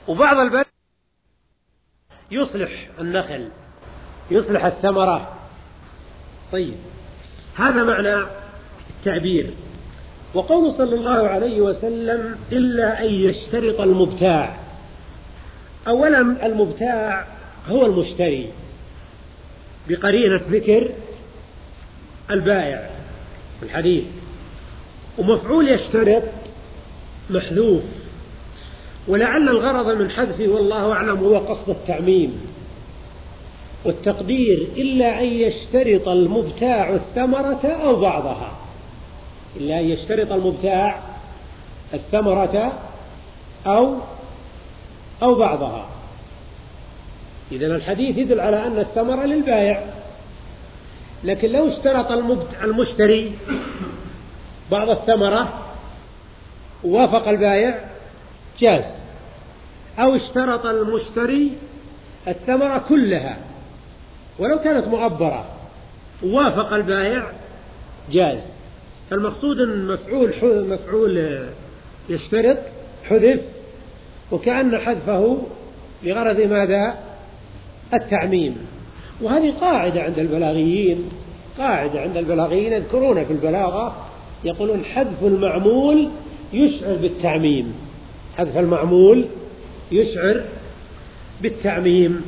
وبعض البلد يصلح النخل، يصلح الثمرة. طيب، هذا معنى التعبير. وقول صلى الله عليه وسلم إلا أن يشترط المبتاع. أولا المبتاع هو المشتري بقرينة ذكر البائع في الحديث، ومفعول يشترط محذوف، ولعل الغرض من حذفه والله أعلم هو قصد التعميم، والتقدير إلا أن يشترط المبتاع الثمرة أو بعضها، إلا أن يشترط المبتاع الثمرة أو أو بعضها. إذن الحديث يدل على أن الثمرة للبائع، لكن لو اشترط المشتري بعض الثمرة ووافق البائع جاز، أو اشترط المشتري الثمرة كلها ولو كانت مؤبرة ووافق البائع جاز. فالمقصود أن مفعول مفعول يشترط حذف، وكأن حذفه لغرض ماذا؟ التعميم. وهذه قاعدة عند البلاغيين، قاعدة عند البلاغيين يذكرون في البلاغة، يقولون حذف المعمول يشعر بالتعميم، حذف المعمول يشعر بالتعميم.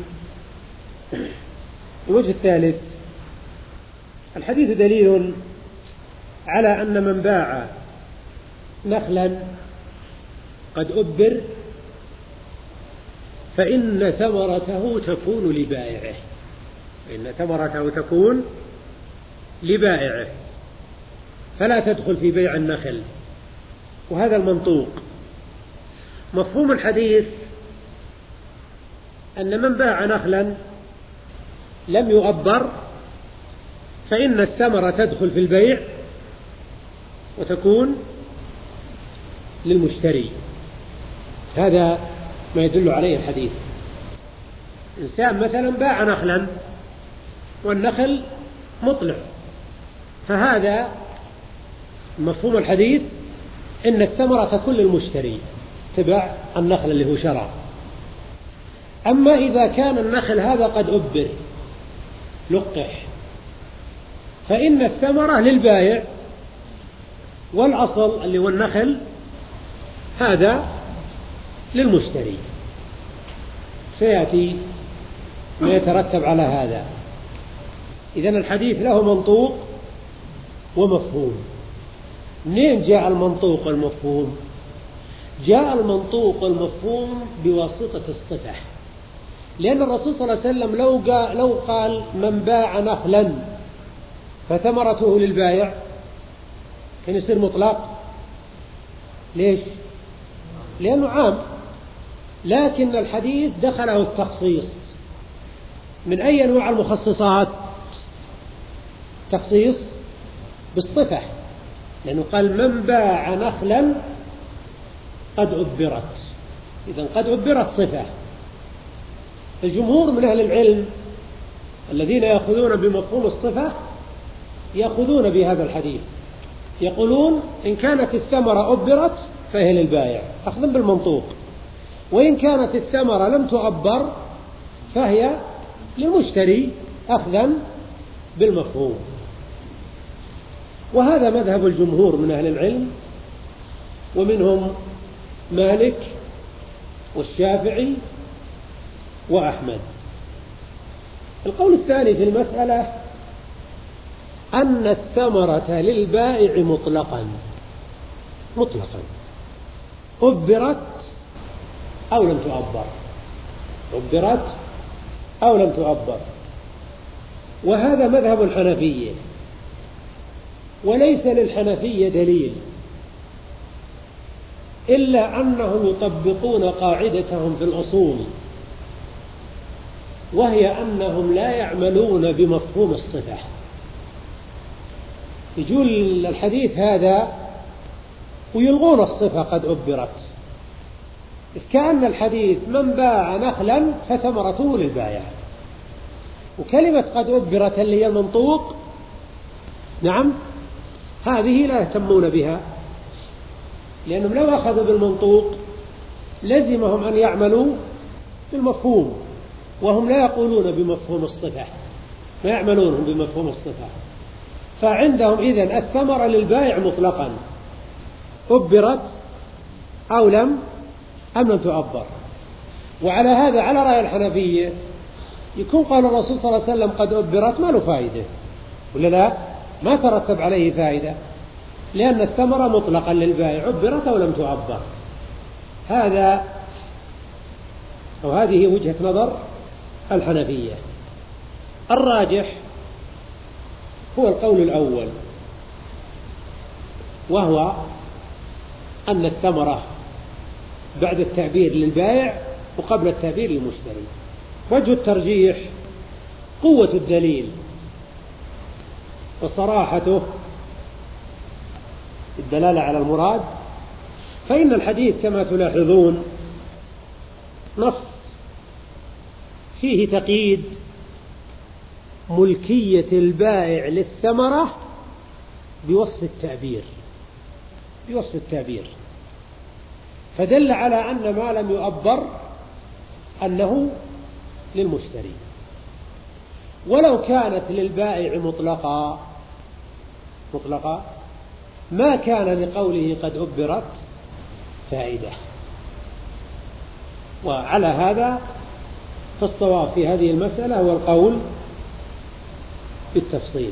الوجه الثالث، الحديث دليل على أن من باع نخلا قد أبر فإن ثمرته تكون لبائعه، فإن ثمرته تكون لبائعه، فلا تدخل في بيع النخل. وهذا المنطوق. مفهوم الحديث أن من باع نخلا لم يؤبر فإن الثمرة تدخل في البيع وتكون للمشتري. هذا ما يدل عليه الحديث. إنسان مثلا باع نخلا والنخل مطلع، فهذا مفهوم الحديث إن الثمرة تكون للمشتري تبع النخل اللي هو شرع. أما إذا كان النخل هذا قد أبر لقح فإن الثمرة للبائع، والأصل اللي هو النخل هذا للمشتري. سيأتي ما يترتب على هذا. إذن الحديث له منطوق ومفهوم. منين جاء المنطوق والمفهوم؟ جاء المنطوق والمفهوم بواسطة الصفة، لأن الرسول صلى الله عليه وسلم لو قال, لو قال من باع نخلا فثمرته للبائع كان يصير مطلق. ليش؟ لأنه عام. لكن الحديث دخله التخصيص. من أي أنواع المخصصات؟ تخصيص بالصفة، لأنه قال من باع نخلا قد أبرت. إذن قد أبرت صفة. الجمهور من أهل العلم الذين يأخذون بمفهوم الصفة يأخذون بهذا الحديث، يقولون إن كانت الثمرة أبرت فهي للبائع أخذا بالمنطوق، وإن كانت الثمرة لم تؤبر فهي للمشتري أخذا بالمفهوم. وهذا مذهب الجمهور من أهل العلم، ومنهم مالك والشافعي وأحمد. القول الثاني في المسألة أن الثمرة للبائع مطلقا مطلقا أبرت أو لم تؤبر، أبرت أو لم تؤبر. وهذا مذهب الحنفية، وليس للحنفية دليل إلا أنهم يطبقون قاعدتهم في الأصول، وهي أنهم لا يعملون بمفهوم الصفة. يجون الحديث هذا ويلغون الصفة قد أبرت، كأن الحديث من باع نخلا فثمرته للبائع، وكلمة قد أبرت اللي هي المنطوق نعم هذه لا يهتمون بها، لأنهم لو أخذوا بالمنطوق لزمهم أن يعملوا بالمفهوم، وهم لا يقولون بمفهوم الصفة، ما يعملون بمفهوم الصفة. فعندهم إذن الثمرة للبائع مطلقا، أبرت أو لم أم لم تؤبر. وعلى هذا على رأي الحنفية يكون قال الرسول صلى الله عليه وسلم قد أبرت ما له فائدة، ولا لا؟ ما ترتب عليه فائدة، لأن الثمرة مطلقا للبائع أبرت أو لم تؤبر. هذا أو هذه وجهة نظر الحنفية. الراجح هو القول الأول، وهو أن الثمرة بعد التعبير للبائع وقبل التعبير للمشتري. وجه الترجيح قوة الدليل وصراحته الدلالة على المراد، فإن الحديث كما تلاحظون نص فيه تقييد ملكية البائع للثمرة بوصف التعبير بوصف التعبير فدل على أن ما لم يؤبر أنه للمشتري. ولو كانت للبائع مطلقا مطلقا ما كان لقوله قد أبرت فائدة. وعلى هذا فالصواب في هذه المسألة هو القول بالتفصيل.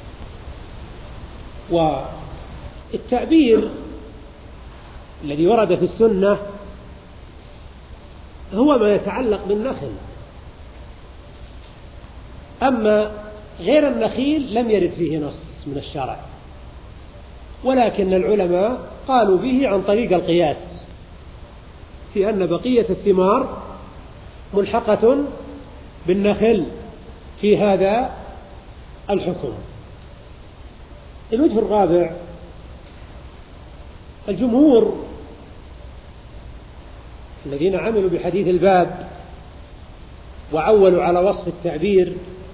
والتعبير الذي ورد في السنة هو ما يتعلق بالنخل، أما غير النخيل لم يرد فيه نص من الشرع، ولكن العلماء قالوا به عن طريق القياس في أن بقية الثمار ملحقة بالنخل في هذا الحكم. الوجه الرابع، الجمهور الذين عملوا بحديث الباب وعولوا على وصف التعبير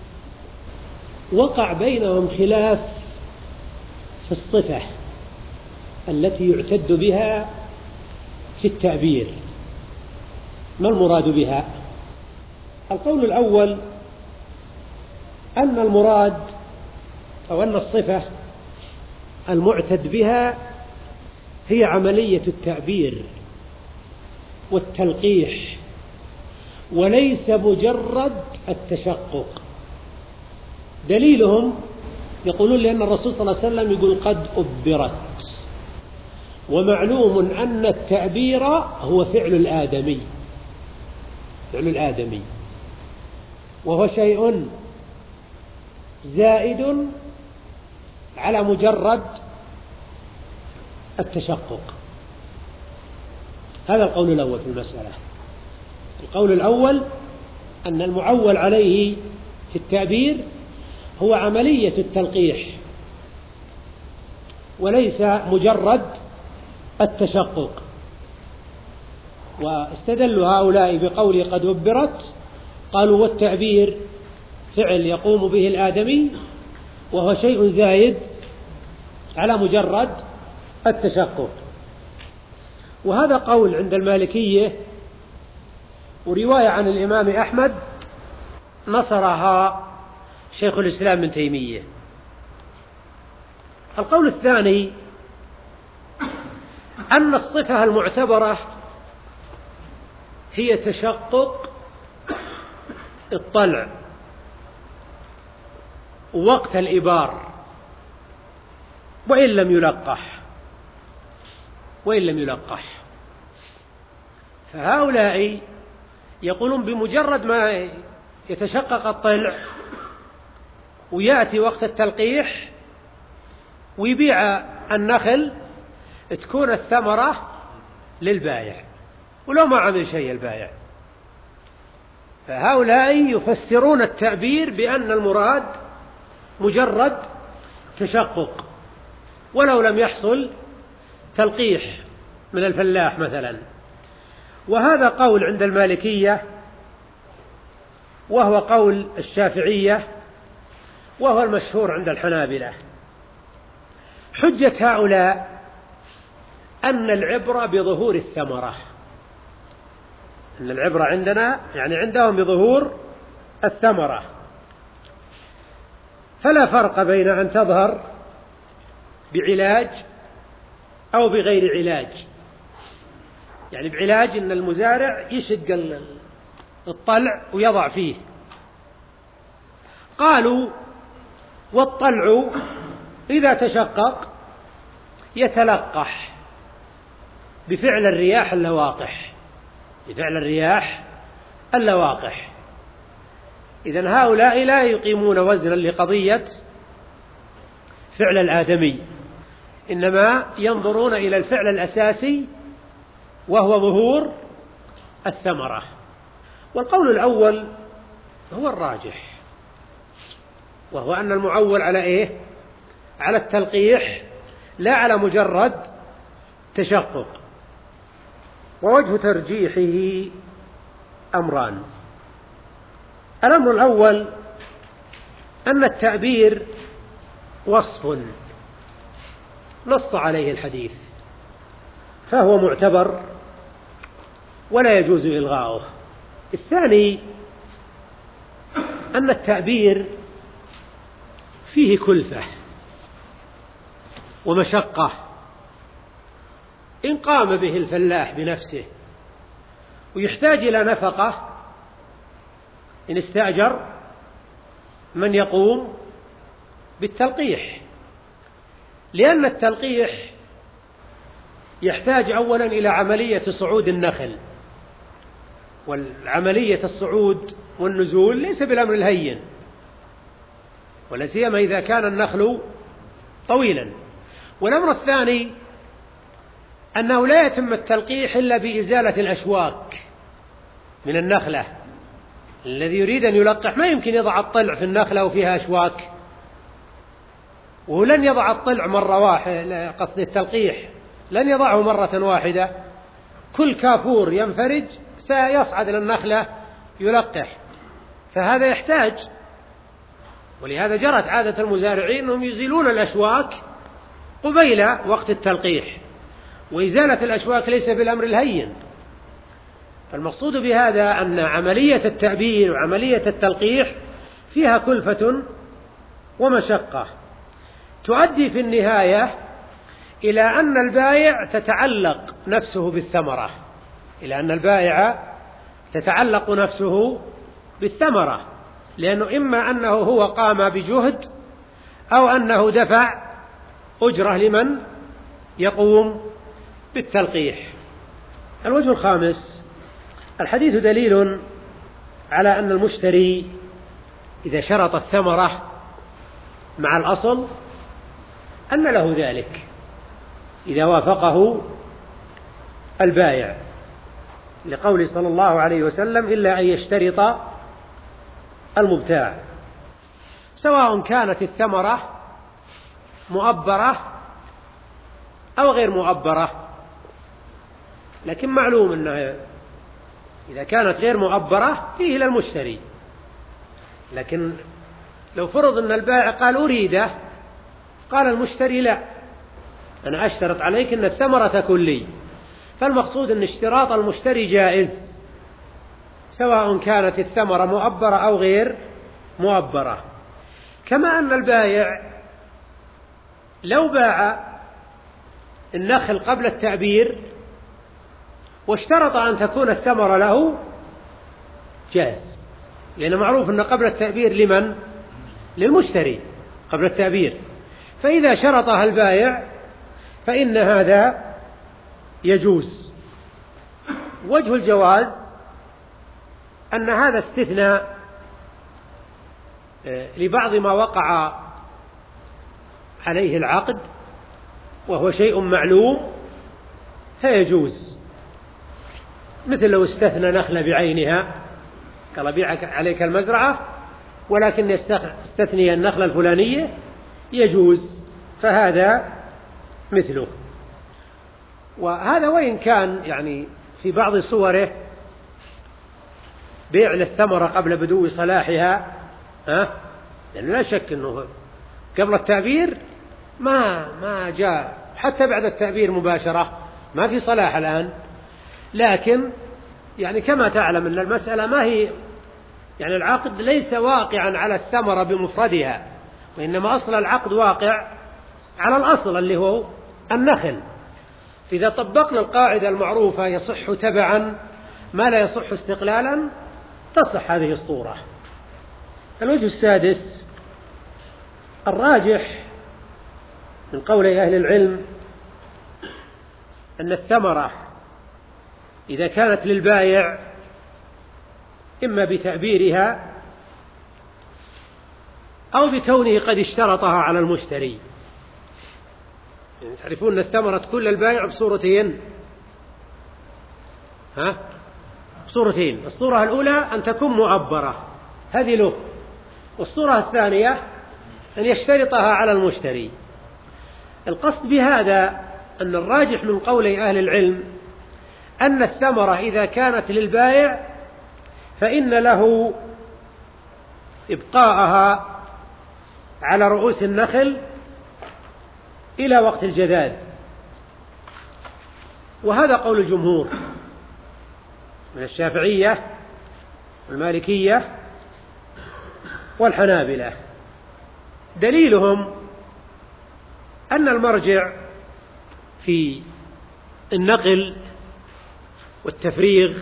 وقع بينهم خلاف في الصفة التي يعتد بها في التعبير، ما المراد بها؟ القول الأول أن المراد أو أن الصفة المعتد بها هي عملية التعبير والتلقيح وليس مجرد التشقق. دليلهم يقولون لأن الرسول صلى الله عليه وسلم يقول قد أبرت، ومعلوم أن التعبير هو فعل الآدمي فعل الآدمي وهو شيء زائد على مجرد التشقق. هذا القول الأول في المسألة. القول الأول أن المعول عليه في التعبير هو عملية التلقيح وليس مجرد التشقق. واستدلوا هؤلاء بقول قد أبرت، قالوا والتعبير فعل يقوم به الآدمي وهو شيء زايد على مجرد التشقق. وهذا قول عند المالكية، ورواية عن الإمام أحمد نصرها شيخ الإسلام ابن تيمية. القول الثاني أن الصفة المعتبرة هي تشقق الطلع وقت الإبار وإن لم يلقح وإن لم يلقح فهؤلاء يقولون بمجرد ما يتشقق الطلع ويأتي وقت التلقيح ويبيع النخل تكون الثمرة للبائع ولو ما عمل شيء البائع. فهؤلاء يفسرون التعبير بأن المراد مجرد تشقق ولو لم يحصل تلقيح من الفلاح مثلا. وهذا قول عند المالكية وهو قول الشافعية وهو المشهور عند الحنابلة. حجة هؤلاء أن العبرة بظهور الثمرة إن العبرة عندنا يعني عندهم بظهور الثمرة، فلا فرق بين أن تظهر بعلاج أو بغير علاج. يعني بعلاج إن المزارع يشق الطلع ويضع فيه. قالوا والطلع إذا تشقق يتلقح بفعل الرياح اللواقح، بفعل الرياح اللواقح. إذن هؤلاء لا يقيمون وزنا لقضية فعل الآدمي، إنما ينظرون إلى الفعل الأساسي وهو ظهور الثمرة. والقول الأول هو الراجح، وهو أن المعول على إيه؟ على التلقيح لا على مجرد تشقق. ووجه ترجيحه أمران. الأمر الأول أن التعبير وصف نص عليه الحديث، فهو معتبر ولا يجوز إلغاؤه. الثاني أن التعبير فيه كلفة ومشقة، إن قام به الفلاح بنفسه ويحتاج إلى نفقة إن استأجر من يقوم بالتلقيح، لأن التلقيح يحتاج أولا إلى عملية صعود النخل، والعملية الصعود والنزول ليس بالأمر الهين، ولا سيما إذا كان النخل طويلا. والأمر الثاني أنه لا يتم التلقيح إلا بإزالة الأشواك من النخلة. الذي يريد أن يلقح ما يمكن يضع الطلع في النخلة وفيها أشواك، ولن يضع الطلع مرة واحدة، قصد التلقيح لن يضعه مرة واحدة، كل كافور ينفرج سيصعد إلى النخلة يلقح، فهذا يحتاج. ولهذا جرت عادة المزارعين أنهم يزيلون الأشواك قبيل وقت التلقيح، وإزالة الأشواك ليس بالأمر الهين. فالمقصود بهذا أن عملية التعبير وعملية التلقيح فيها كلفة ومشقة تؤدي في النهاية إلى أن البائع تتعلق نفسه بالثمرة، إلى أن البائع تتعلق نفسه بالثمرة، لأنه إما أنه هو قام بجهد أو أنه دفع أجرة لمن يقوم بالتلقيح. الوجه الخامس: الحديث دليل على أن المشتري إذا شرط الثمرة مع الأصل أن له ذلك إذا وافقه البائع، لقول صلى الله عليه وسلم: إلا أن يشترط المبتاع، سواء كانت الثمرة مؤبرة أو غير مؤبرة. لكن معلوم أنها إذا كانت غير مؤبرة فيه للمشتري، لكن لو فرض أن البائع قال أريده، قال المشتري لا، أنا أشترط عليك أن الثمرة تكون لي. فالمقصود أن اشتراط المشتري جائز سواء كانت الثمرة مؤبرة أو غير مؤبرة. كما أن البائع لو باع النخل قبل التعبير واشترط أن تكون الثمرة له جائز، لأن معروف أن قبل التعبير لمن؟ للمشتري قبل التعبير. فإذا شرطها البائع فإن هذا يجوز. وجه الجواز أن هذا استثناء لبعض ما وقع عليه العقد وهو شيء معلوم فيجوز، مثل لو استثنى نخلة بعينها قال بيعك عليك المزرعة ولكن يستثني النخلة الفلانية يجوز، فهذا مثله. وهذا وإن كان يعني في بعض صوره بيع للثمرة قبل بدو صلاحها، ها، لأنه لا شك أنه قبل التعبير ما ما جاء، حتى بعد التعبير مباشرة ما في صلاح الآن، لكن يعني كما تعلم أن المسألة ما هي يعني العقد ليس واقعا على الثمرة بمفردها، وإنما أصل العقد واقع على الأصل اللي هو النخل. فإذا طبقنا القاعدة المعروفة يصح تبعا ما لا يصح استقلالا تصح هذه الصورة. الوجه السادس الراجح من قول أهل العلم أن الثمرة إذا كانت للبائع إما بتأبيرها أو بكونه قد اشترطها على المشتري. يعني تعرفون أن الثمرة كل البائع بصورتين، ها بصورتين. الصورة الأولى أن تكون مؤبرة، هذه له، والصورة الثانية أن يشترطها على المشتري. القصد بهذا أن الراجح من قول أهل العلم أن الثمرة إذا كانت للبائع فإن له إبقاءها على رؤوس النخل إلى وقت الجذاذ، وهذا قول الجمهور من الشافعية والمالكية والحنابلة. دليلهم أن المرجع في النقل والتفريغ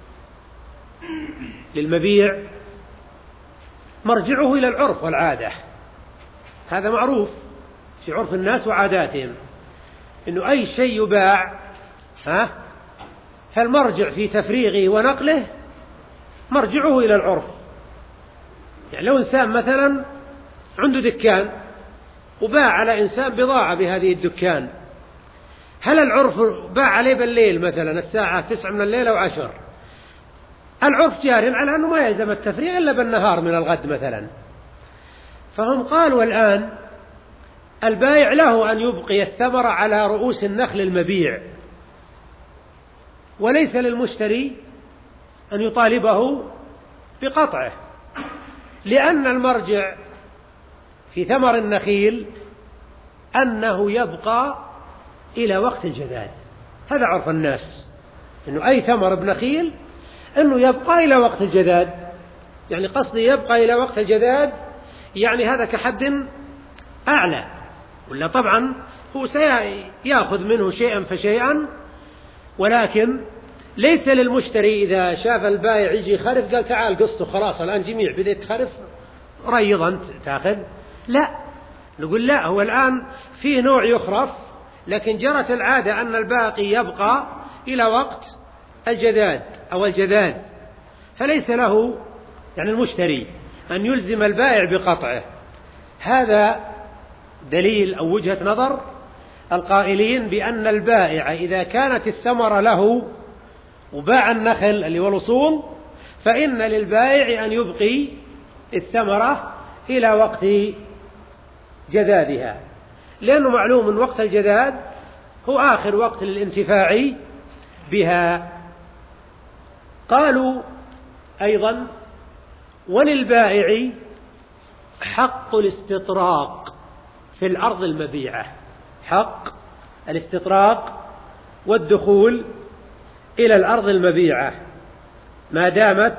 للمبيع مرجعه إلى العرف والعادة، هذا معروف في عرف الناس وعاداتهم، إنه أي شيء يباع ها فالمرجع في تفريغه ونقله مرجعه إلى العرف. يعني لو إنسان مثلا عنده دكان وباع على إنسان بضاعة بهذه الدكان، هل العرف باع عليه بالليل مثلا الساعة تسعة من الليل أو عشر، العرف جار على أنه ما يلزم التفريغ إلا بالنهار من الغد مثلا. فهم قالوا الآن البائع له أن يبقي الثمرة على رؤوس النخل المبيع، وليس للمشتري أن يطالبه بقطعه، لأن المرجع في ثمر النخيل أنه يبقى إلى وقت الجذاذ. هذا عرف الناس، أنه أي ثمر بنخيل أنه يبقى إلى وقت الجذاذ. يعني قصدي يبقى إلى وقت الجذاذ، يعني هذا كحد أعلى، ولا طبعا هو سيأخذ منه شيئا فشيئا، ولكن ليس للمشتري إذا شاف البائع يجي خرف قال تعال قصته خلاص الآن جميع بديت خرف ريضا تأخذ، لا، نقول لا، هو الآن فيه نوع يخرف، لكن جرت العادة أن الباقي يبقى إلى وقت الجذاذ أو الجذاذ، فليس له يعني المشتري أن يلزم البائع بقطعه. هذا دليل أو وجهة نظر القائلين بأن البائع إذا كانت الثمرة له وباع النخل اللي هو الأصول فإن للبائع أن يبقي الثمرة إلى وقت جذاذها، لأنه معلوم من وقت الجذاذ هو آخر وقت للانتفاع بها. قالوا أيضا وللبائع حق الاستطراق في الأرض المبيعة، حق الاستطراق والدخول إلى الأرض المبيعة ما دامت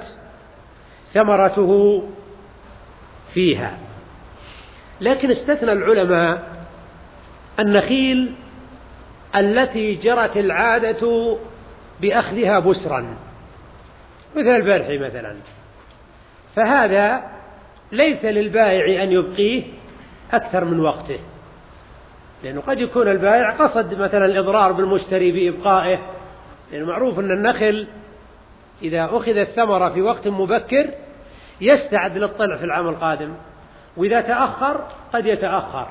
ثمرته فيها. لكن استثنى العلماء النخيل التي جرت العادة بأخذها بسرا مثل البرح مثلا، فهذا ليس للبائع أن يبقيه أكثر من وقته، لأنه قد يكون البائع قصد مثلا الإضرار بالمشتري بإبقائه، لأنه معروف أن النخل إذا أخذ الثمرة في وقت مبكر يستعد للطلع في العام القادم، وإذا تأخر قد يتأخر.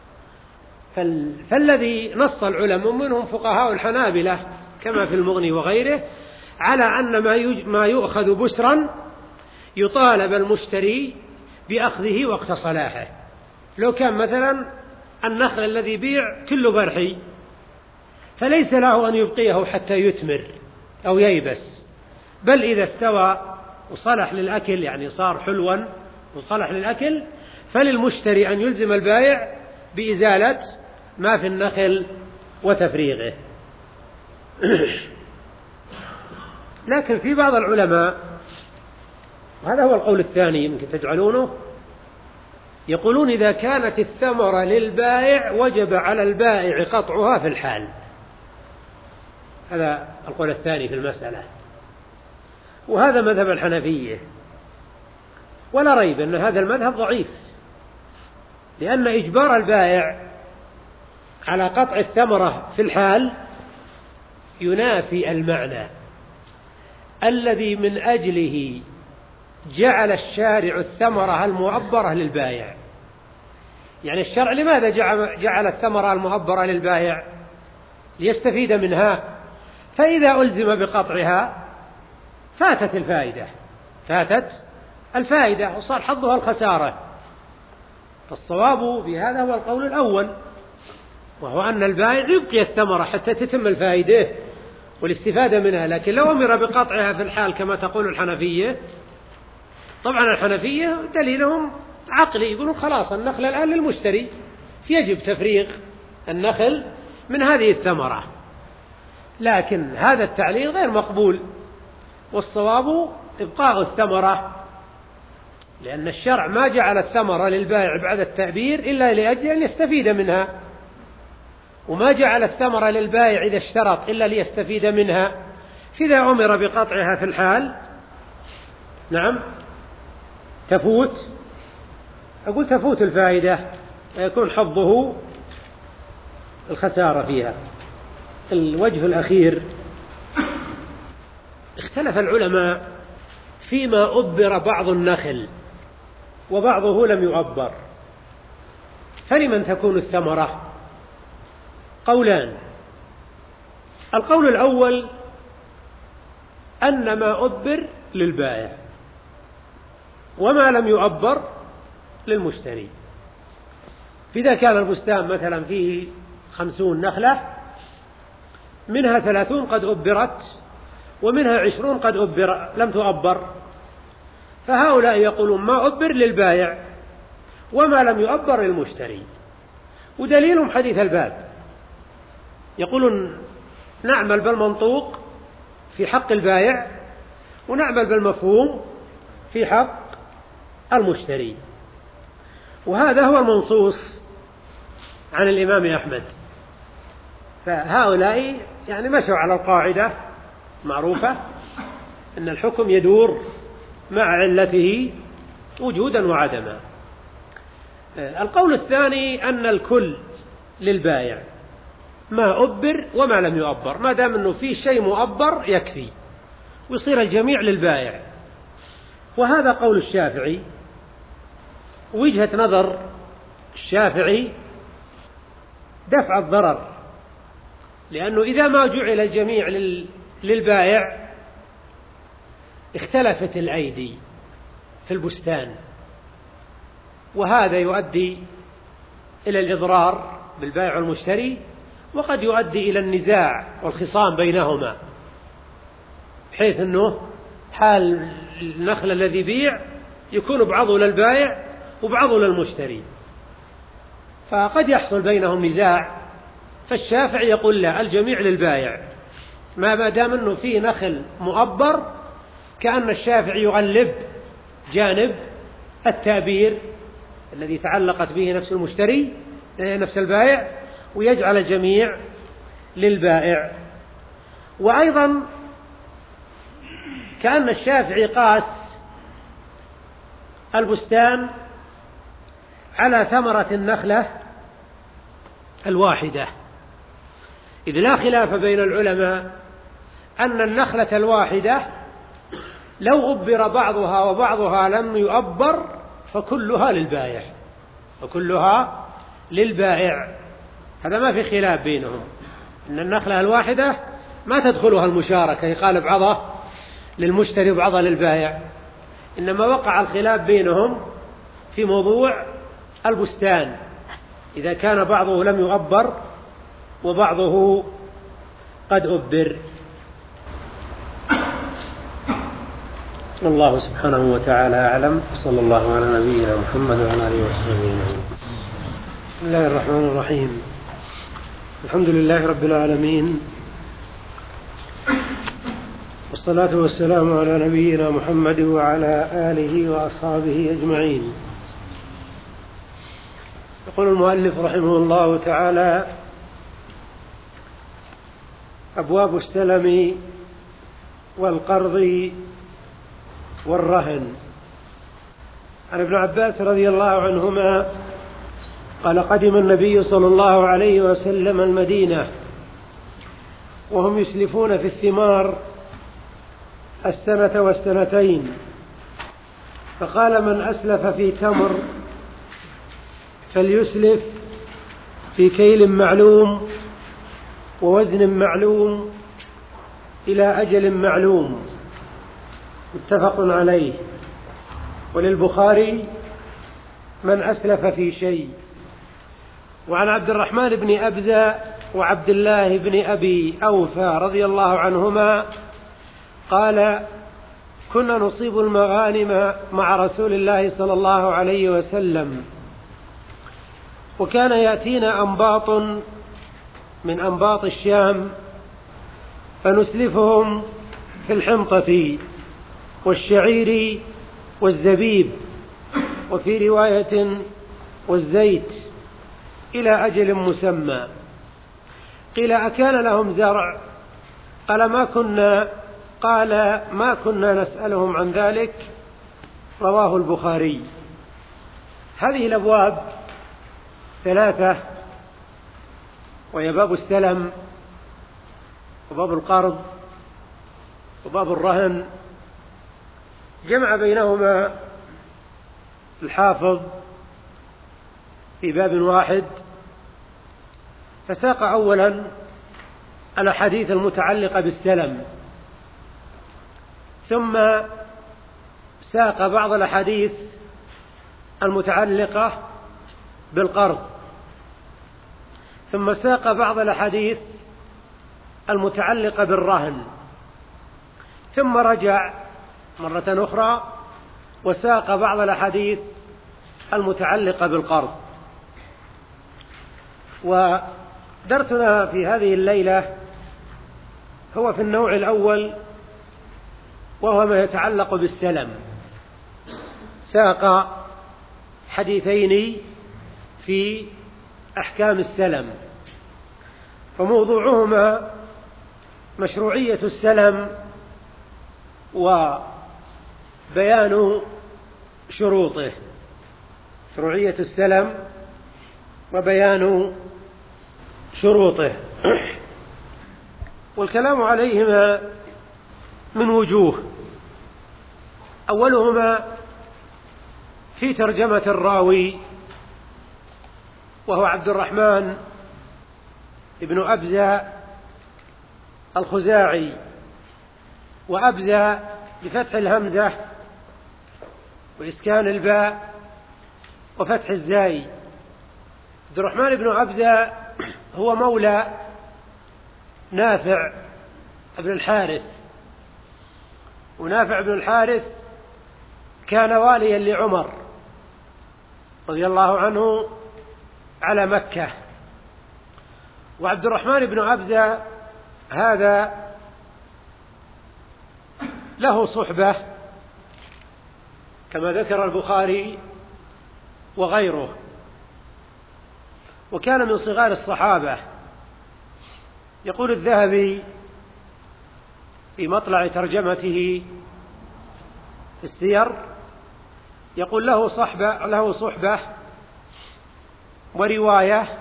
فالذي نص العلماء منهم فقهاء الحنابلة كما في المغني وغيره على أن ما يؤخذ بسرا يطالب المشتري بأخذه وقت صلاحه. لو كان مثلا النخل الذي بيع كله برحي فليس له أن يبقيه حتى يتمر أو ييبس، بل إذا استوى وصلح للأكل يعني صار حلوا وصلح للأكل فللمشتري أن يلزم البائع بإزالة ما في النخل وتفريغه. لكن في بعض العلماء، وهذا هو القول الثاني يمكن تجعلونه، يقولون إذا كانت الثمرة للبائع وجب على البائع قطعها في الحال. هذا القول الثاني في المسألة، وهذا مذهب الحنفية، ولا ريب أن هذا المذهب ضعيف، لأن إجبار البائع على قطع الثمرة في الحال ينافي المعنى الذي من أجله جعل الشارع الثمرة المؤبرة للبائع. يعني الشرع لماذا جعل الثمرة المؤبرة للبائع؟ ليستفيد منها، فإذا ألزم بقطعها فاتت الفائدة فاتت الفائدة وصار حظها الخسارة. فالصواب بهذا هو القول الأول، وهو أن البائع يبقي الثمرة حتى تتم الفائدة والاستفادة منها، لكن لو أمر بقطعها في الحال كما تقول الحنفية، طبعا الحنفية دليلهم عقلي، يقولون خلاص النخل الآن للمشتري، يجب تفريغ النخل من هذه الثمرة. لكن هذا التعليل غير مقبول، والصواب إبقاء الثمرة، لأن الشرع ما جعل الثمرة للبائع بعد التأبير إلا لأجل أن يستفيد منها، وما جعل الثمرة للبائع إذا اشترط إلا ليستفيد منها. فإذا أمر بقطعها في الحال نعم تفوت، أقول تفوت الفائدة، يكون حظه الخسارة فيها. الوجه الأخير، اختلف العلماء فيما أبر بعض النخل وبعضه لم يؤبر، فلمن تكون الثمرة؟ قولان. القول الأول أن ما أبر للبائع وما لم يؤبر للمشتري. فإذا كان البستان مثلا فيه خمسون نخلة، منها ثلاثون قد أبرت ومنها عشرون قد أبر لم تؤبر، فهؤلاء يقولون ما أبر للبائع وما لم يؤبر للمشتري، ودليلهم حديث الباب، يقولون نعمل بالمنطوق في حق البائع ونعمل بالمفهوم في حق المشتري. وهذا هو المنصوص عن الإمام أحمد. فهؤلاء يعني مشوا على القاعدة معروفة أن الحكم يدور مع علته وجودا وعدما. القول الثاني أن الكل للبائع، ما أبر وما لم يؤبر، ما دام أنه في شيء مؤبر يكفي ويصير الجميع للبائع. وهذا قول الشافعي، وجهة نظر الشافعي دفع الضرر، لأنه إذا ما جعل الجميع للبائع اختلفت الأيدي في البستان، وهذا يؤدي إلى الإضرار بالبائع والمشتري، وقد يؤدي إلى النزاع والخصام بينهما، بحيث أنه حال النخل الذي بيع يكون بعضه للبائع وبعضه للمشتري، فقد يحصل بينهم نزاع. فالشافعي يقول لا، الجميع للبائع ما دام أنه فيه نخل مؤبر، كأن الشافعي يغلب جانب التأبير الذي تعلقت به نفس المشتري نفس البائع، ويجعل الجميع للبائع. وأيضا كأن الشافعي قاس البستان على ثمرة النخلة الواحدة، إذ لا خلاف بين العلماء أن النخلة الواحدة لو أبر بعضها وبعضها لم يؤبر فكلها للبائع وكلها للبائع، هذا ما في خلاف بينهم، أن النخلة الواحدة ما تدخلها المشاركة يقال بعضها للمشتري وبعضها للبائع، إنما وقع الخلاف بينهم في موضوع البستان، إذا كان بعضه لم يؤبر وبعضه قد أبر. الله سبحانه وتعالى أعلم، صلى الله على نبينا محمد وعلى آله وصحبه أجمعين. بسم الله الرحمن الرحيم، الحمد لله رب العالمين، والصلاة والسلام على نبينا محمد وعلى آله وأصحابه أجمعين. يقول المؤلف رحمه الله تعالى: أبواب السلم والقرض والرهن. عن ابن عباس رضي الله عنهما قال: قدم النبي صلى الله عليه وسلم المدينة وهم يسلفون في الثمار السنة والسنتين، فقال: من أسلف في تمر فليسلف في كيل معلوم ووزن معلوم إلى أجل معلوم. متفق عليه. وللبخاري: من أسلف في شيء. وعن عبد الرحمن بن أبزة وعبد الله بن أبي أوفى رضي الله عنهما قال: كنا نصيب المغانم مع رسول الله صلى الله عليه وسلم، وكان يأتينا أنباط من أنباط الشام فنسلفهم في الحنطة والشعير والزبيب، وفي رواية والزيت، إلى أجل مسمى. قيل: أكان لهم زرع؟ قال: ما كنا قال ما كنا نسألهم عن ذلك. رواه البخاري. هذه الأبواب ثلاثة، وهي باب السلم وباب القرض وباب الرهن. جمع بينهما الحافظ في باب واحد، فساق أولا الأحاديث المتعلقة بالسلم، ثم ساق بعض الأحاديث المتعلقة بالقرض، ثم ساق بعض الأحاديث المتعلقة بالرهن، ثم رجع مرة أخرى وساق بعض الأحاديث المتعلقة بالقرض. ودرسنا في هذه الليلة هو في النوع الأول، وهو ما يتعلق بالسلم. ساق حديثين في أحكام السلم، فموضوعهما مشروعية السلم وبيان شروطه. مشروعية السلم وبيان شروطه. والكلام عليهما من وجوه. أولهما في ترجمة الراوي، وهو عبد الرحمن ابن أبزة الخزاعي، وأبزة بفتح الهمزة وإسكان الباء وفتح الزاي. عبد الرحمن بن أبزة هو مولى نافع بن الحارث، ونافع بن الحارث كان واليا لعمر رضي الله عنه على مكة. وعبد الرحمن بن أبزة هذا له صحبة كما ذكر البخاري وغيره، وكان من صغار الصحابة. يقول الذهبي في مطلع ترجمته في السير، يقول: له صحبة له صحبة ورواية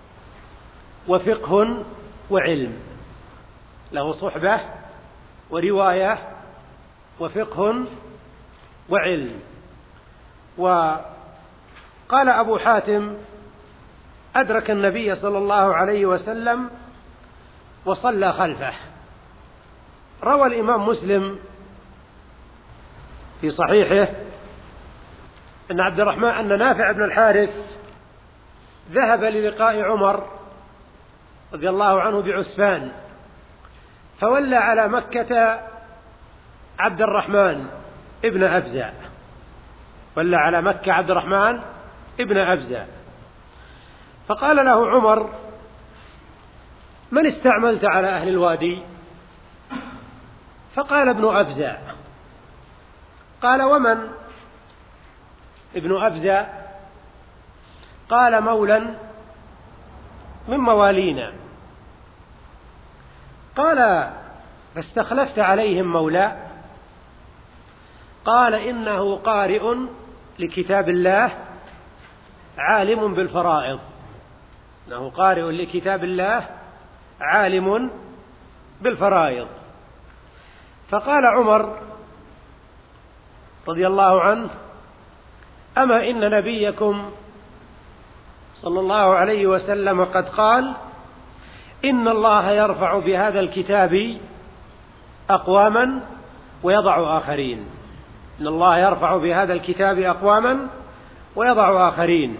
وفقه وعلم. له صحبة ورواية وفقه وعلم. وقال أبو حاتم: أدرك النبي صلى الله عليه وسلم وصلى خلفه. روى الإمام مسلم في صحيحه أن عبد الرحمن أن نافع بن الحارث ذهب للقاء عمر رضي الله عنه بعسفان، فولى على مكة عبد الرحمن ابن أبزة، ولى على مكة عبد الرحمن ابن أبزة. فقال له عمر: من استعملت على أهل الوادي؟ فقال ابن أبزة، قال ومن ابن أبزة؟ قال مولا من موالينا. قال فاستخلفت عليهم مولا؟ قال إنه قارئ لكتاب الله عالم بالفرائض، إنه قارئ لكتاب الله عالم بالفرائض. فقال عمر رضي الله عنه: أما إن نبيكم صلى الله عليه وسلم قد قال: إن الله يرفع بهذا الكتاب أقواما ويضع آخرين. إن الله يرفع بهذا الكتاب أقواما ويضع آخرين.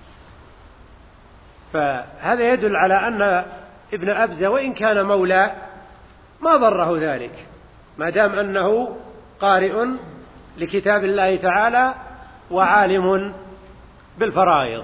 فهذا يدل على أن ابن أبزة وإن كان مولى ما ضره ذلك، ما دام أنه قارئ لكتاب الله تعالى وعالم بالفرائض.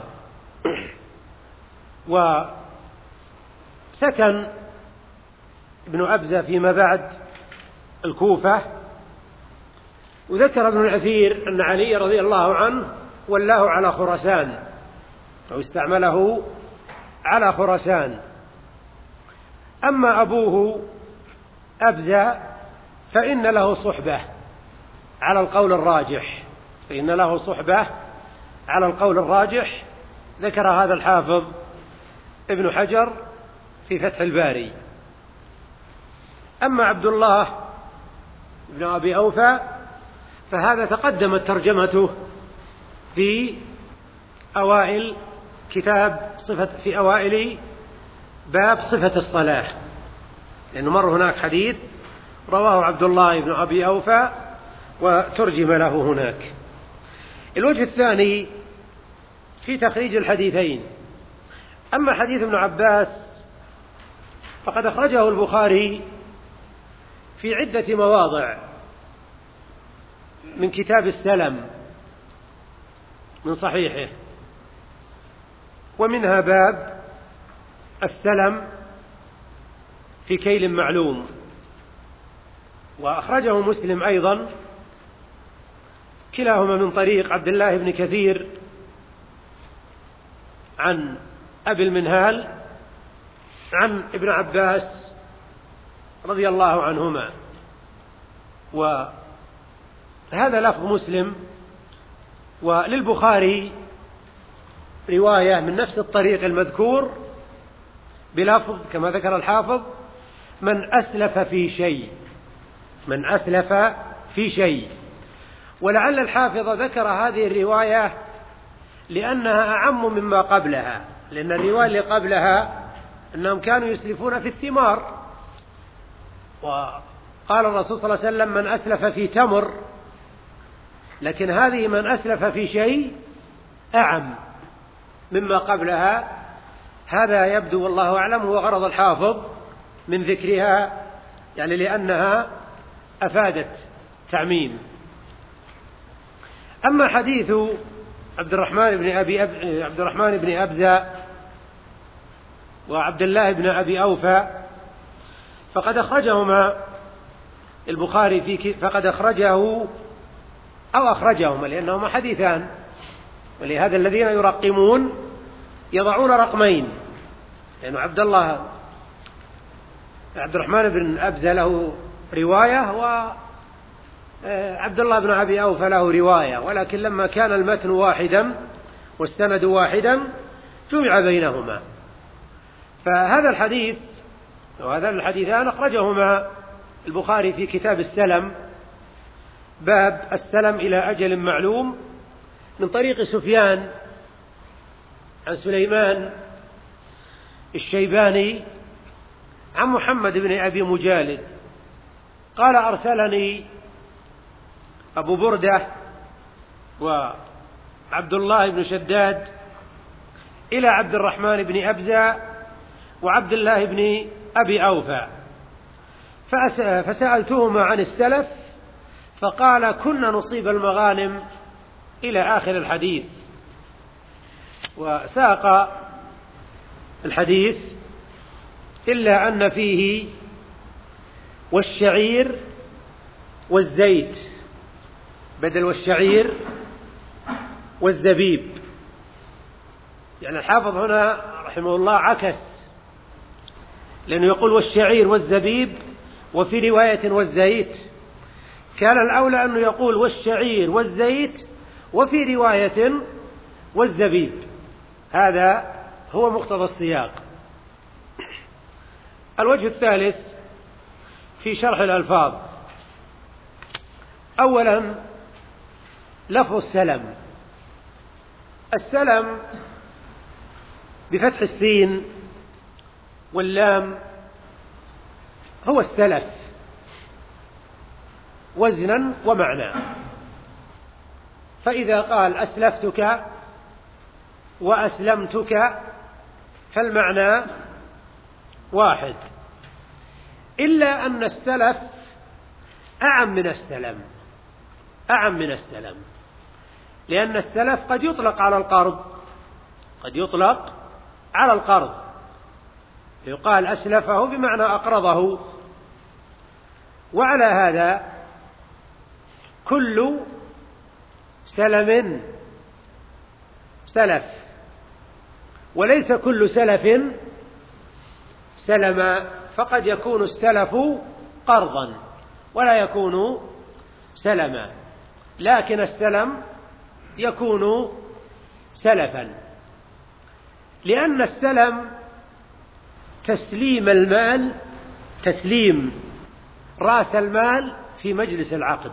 وسكن ابن أبزة فيما بعد الكوفة. وذكر ابن الأثير أن علي رضي الله عنه ولاه على خراسان أو استعمله على خراسان. أما أبوه أبزة فإن له صحبة على القول الراجح، فإن له صحبة على القول الراجح. ذكر هذا الحافظ ابن حجر في فتح الباري. أما عبد الله بن أبي أوفى فهذا تقدمت ترجمته في أوائل كتاب صفة في أوائل باب صفة الصلاة، لأنه مر هناك حديث رواه عبد الله بن أبي أوفى وترجم له هناك. الوجه الثاني في تخريج الحديثين. أما حديث ابن عباس فقد أخرجه البخاري في عدة مواضع من كتاب السلم من صحيحه، ومنها باب السلم في كيل معلوم. وأخرجه مسلم أيضا كلاهما من طريق عبد الله بن كثير عن أبي المنهال عن ابن عباس رضي الله عنهما. وهذا لفظ مسلم. وللبخاري رواية من نفس الطريق المذكور بلفظ كما ذكر الحافظ: من أسلف في شيء، من أسلف في شيء. ولعل الحافظ ذكر هذه الرواية لأنها أعم مما قبلها، لأن الرواية اللي قبلها أنهم كانوا يسلفون في الثمار، وقال الرسول صلى الله عليه وسلم: من أسلف في تمر. لكن هذه من أسلف في شيء أعم مما قبلها. هذا يبدو والله أعلم هو غرض الحافظ من ذكرها، يعني لأنها أفادت تعميم. أما حديث عبد الرحمن بن أبي أب... عبد الرحمن بن أبزة وعبد الله بن أبي أوفى فقد أخرجهما البخاري في ك... فقد أخرجه أو أخرجهما لأنهما حديثان، ولهذا الذين يرقمون يضعون رقمين، لأن عبد الله عبد الرحمن بن أبزة له رواية وعبد الله بن أبي أوفى له رواية، ولكن لما كان المتن واحدا والسند واحدا جمع بينهما. فهذا الحديث وهذا الحديثان أخرجهما البخاري في كتاب السلم باب السلم إلى أجل معلوم من طريق سفيان عن سليمان الشيباني عن محمد بن أبي مجالد قال: أرسلني أبو بردة وعبد الله بن شداد إلى عبد الرحمن بن أبزة وعبد الله بن أبي أوفى فسألتهما عن السلف فقال: كنا نصيب المغانم إلى آخر الحديث. وساق الحديث إلا أن فيه: والشعير والزيت بدل والشعير والزبيب. يعني الحافظ هنا رحمه الله عكس، لأنه يقول والشعير والزبيب وفي رواية والزيت، كان الأولى أنه يقول والشعير والزيت وفي رواية والزبيب. هذا هو مقتضى السياق. الوجه الثالث في شرح الألفاظ: أولا لفظ السلم. السلم بفتح السين واللام هو السلف وزنا ومعنى. فإذا قال أسلفتك وأسلمتك فالمعنى واحد، إلا أن السلف أعم من السلم، أعم من السلم، لأن السلف قد يطلق على القرض، قد يطلق على القرض، يقال أسلفه بمعنى أقرضه. وعلى هذا كل سلم سلف، وليس كل سلف سلما، فقد يكون السلف قرضا ولا يكون سلما، لكن السلم يكون سلفا، لأن السلم تسليم المال، تسليم رأس المال في مجلس العقد،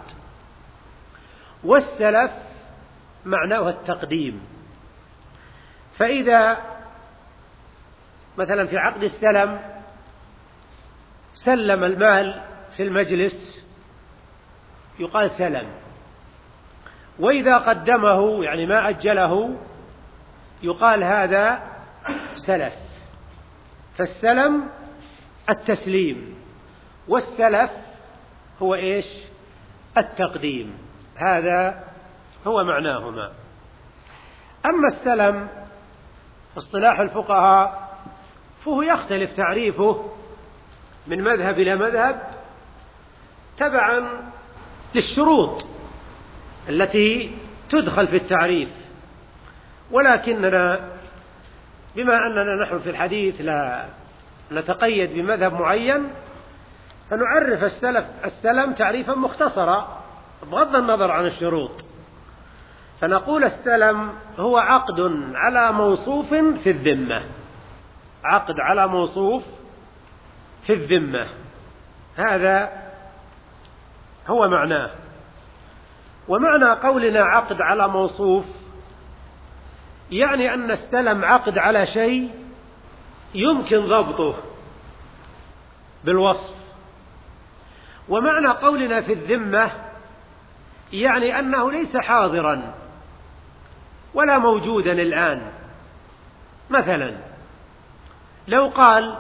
والسلف معناه التقديم. فإذا مثلا في عقد السلم سلم المال في المجلس يقال سلم، وإذا قدمه يعني ما أجله يقال هذا سلف. فالسلم التسليم، والسلف هو إيش؟ التقديم. هذا هو معناهما. أما السلم اصطلاح الفقهاء فهو يختلف تعريفه من مذهب إلى مذهب تبعا للشروط التي تدخل في التعريف، ولكننا بما أننا نحن في الحديث لا نتقيد بمذهب معين فنعرف السلف السلم تعريفا مختصرا بغض النظر عن الشروط، فنقول السلم هو عقد على موصوف في الذمة، عقد على موصوف في الذمة، هذا هو معناه. ومعنى قولنا عقد على موصوف يعني أن السلم عقد على شيء يمكن ضبطه بالوصف. ومعنى قولنا في الذمة يعني أنه ليس حاضرا ولا موجودا الآن. مثلا لو قال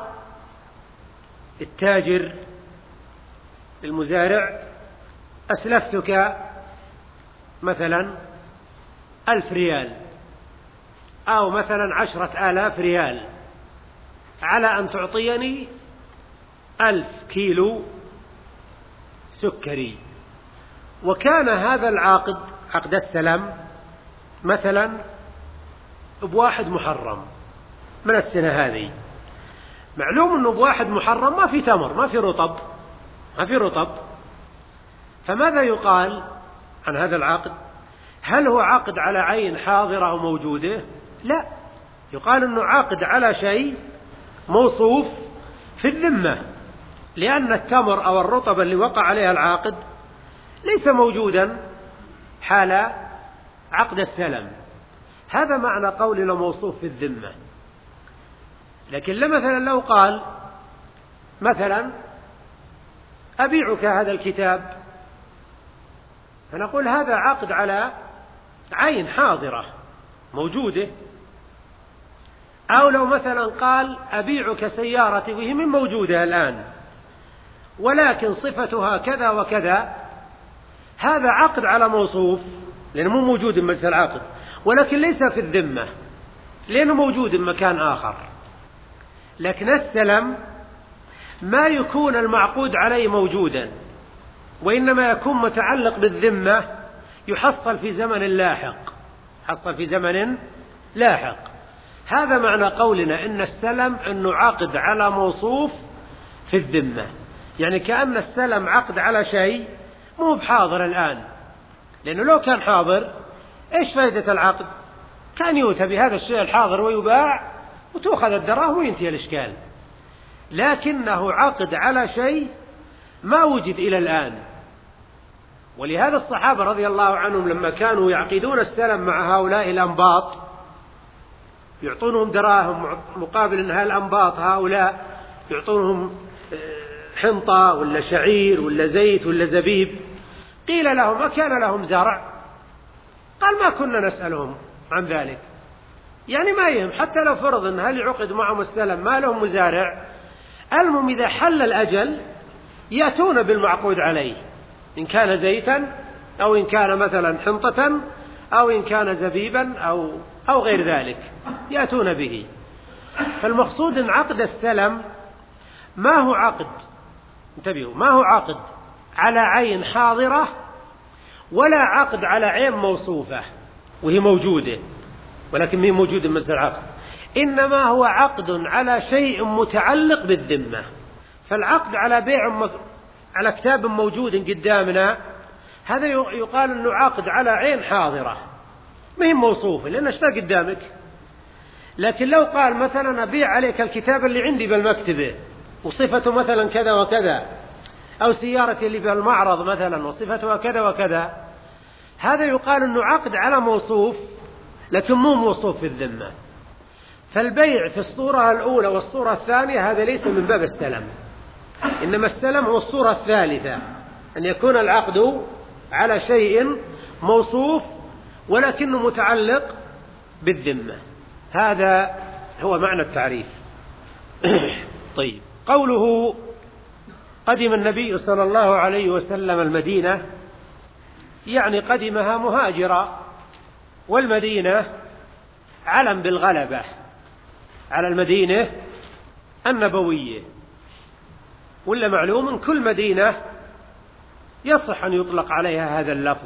التاجر المزارع أسلفتك مثلا ألف ريال أو مثلا عشرة آلاف ريال على أن تعطيني ألف كيلو سكري، وكان هذا العقد عقد السلم مثلا بواحد محرم من السنة هذه، معلوم أنه بواحد محرم ما في تمر، ما في رطب، ما في رطب، فماذا يقال عن هذا العقد؟ هل هو عقد على عين حاضرة وموجودة؟ لا، يقال أنه عقد على شيء موصوف في الذمة، لأن التمر أو الرطب اللي وقع عليها العاقد ليس موجودا حال عقد السلم. هذا معنى قولنا موصوف في الذمة. لكن مثلا لو قال مثلا أبيعك هذا الكتاب، فنقول هذا عقد على عين حاضرة موجودة. أو لو مثلا قال أبيعك سيارتي وهي من موجودة الآن ولكن صفتها كذا وكذا، هذا عقد على موصوف لأنه مو موجود بمجلس العقد، ولكن ليس في الذمة لأنه موجود بمكان آخر. لكن السلم ما يكون المعقود عليه موجودا، وإنما يكون متعلق بالذمة يحصل في زمن لاحق، يحصل في زمن لاحق. هذا معنى قولنا إن السلم أنه عقد على موصوف في الذمة، يعني كأن السلم عقد على شيء مو بحاضر الآن، لأنه لو كان حاضر إيش فائدة العقد؟ كان يؤتى بهذا الشيء الحاضر ويباع وتأخذ الدراهم وينتهي الإشكال، لكنه عقد على شيء ما وجد إلى الآن. ولهذا الصحابة رضي الله عنهم لما كانوا يعقدون السلم مع هؤلاء الأنباط يعطونهم دراهم مقابل أن هالأنباط هؤلاء يعطونهم حنطة ولا شعير ولا زيت ولا زبيب، قيل لهم أكان لهم زرع؟ قال ما كنا نسألهم عن ذلك، يعني ما يهم، حتى لو فرض أن هل يعقد معهم السلم ما لهم مزارع، المهم إذا حل الأجل يأتون بالمعقود عليه، إن كان زيتا أو إن كان مثلا حنطة أو إن كان زبيبا أو, أو غير ذلك يأتون به. فالمقصود أن عقد السلم ما هو عقد، انتبهوا، ما هو عقد على عين حاضرة ولا عقد على عين موصوفة وهي موجودة ولكن ما هي موجودة مثل العقد، إنما هو عقد على شيء متعلق بالذمة. فالعقد على بيع م... على كتاب موجود قدامنا هذا يقال أنه عقد على عين حاضرة ما هي موصوفة لأنه اشتاق قدامك. لكن لو قال مثلا أبيع عليك الكتاب اللي عندي بالمكتبة وصفته مثلا كذا وكذا، أو سيارتي اللي بالمعرض مثلا وصفتها كذا وكذا، هذا يقال أنه عقد على موصوف لكن مو موصوف في الذمة. فالبيع في الصورة الأولى والصورة الثانية هذا ليس من باب السلم، إنما السلم هو الصورة الثالثة، أن يكون العقد على شيء موصوف ولكنه متعلق بالذمة. هذا هو معنى التعريف. طيب، قوله قدم النبي صلى الله عليه وسلم المدينة، يعني قدمها مهاجرا، والمدينة علم بالغلبة على المدينة النبوية، ولا معلوم كل مدينة يصح أن يطلق عليها هذا اللفظ،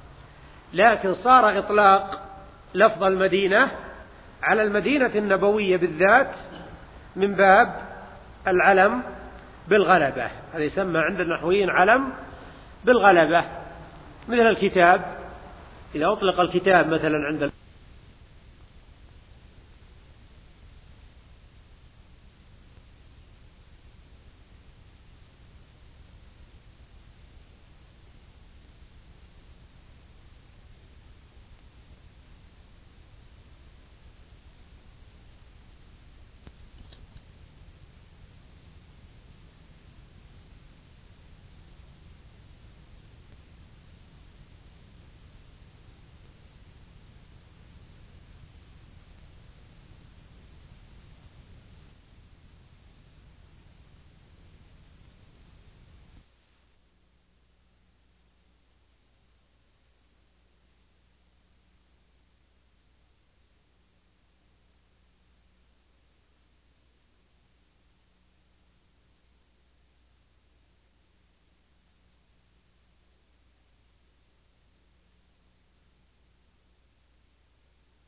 لكن صار إطلاق لفظ المدينة على المدينة النبوية بالذات من باب العلم بالغلبة. هذا يسمى عند النحويين علم بالغلبة، مثل الكتاب، إذا أطلق الكتاب مثلا عند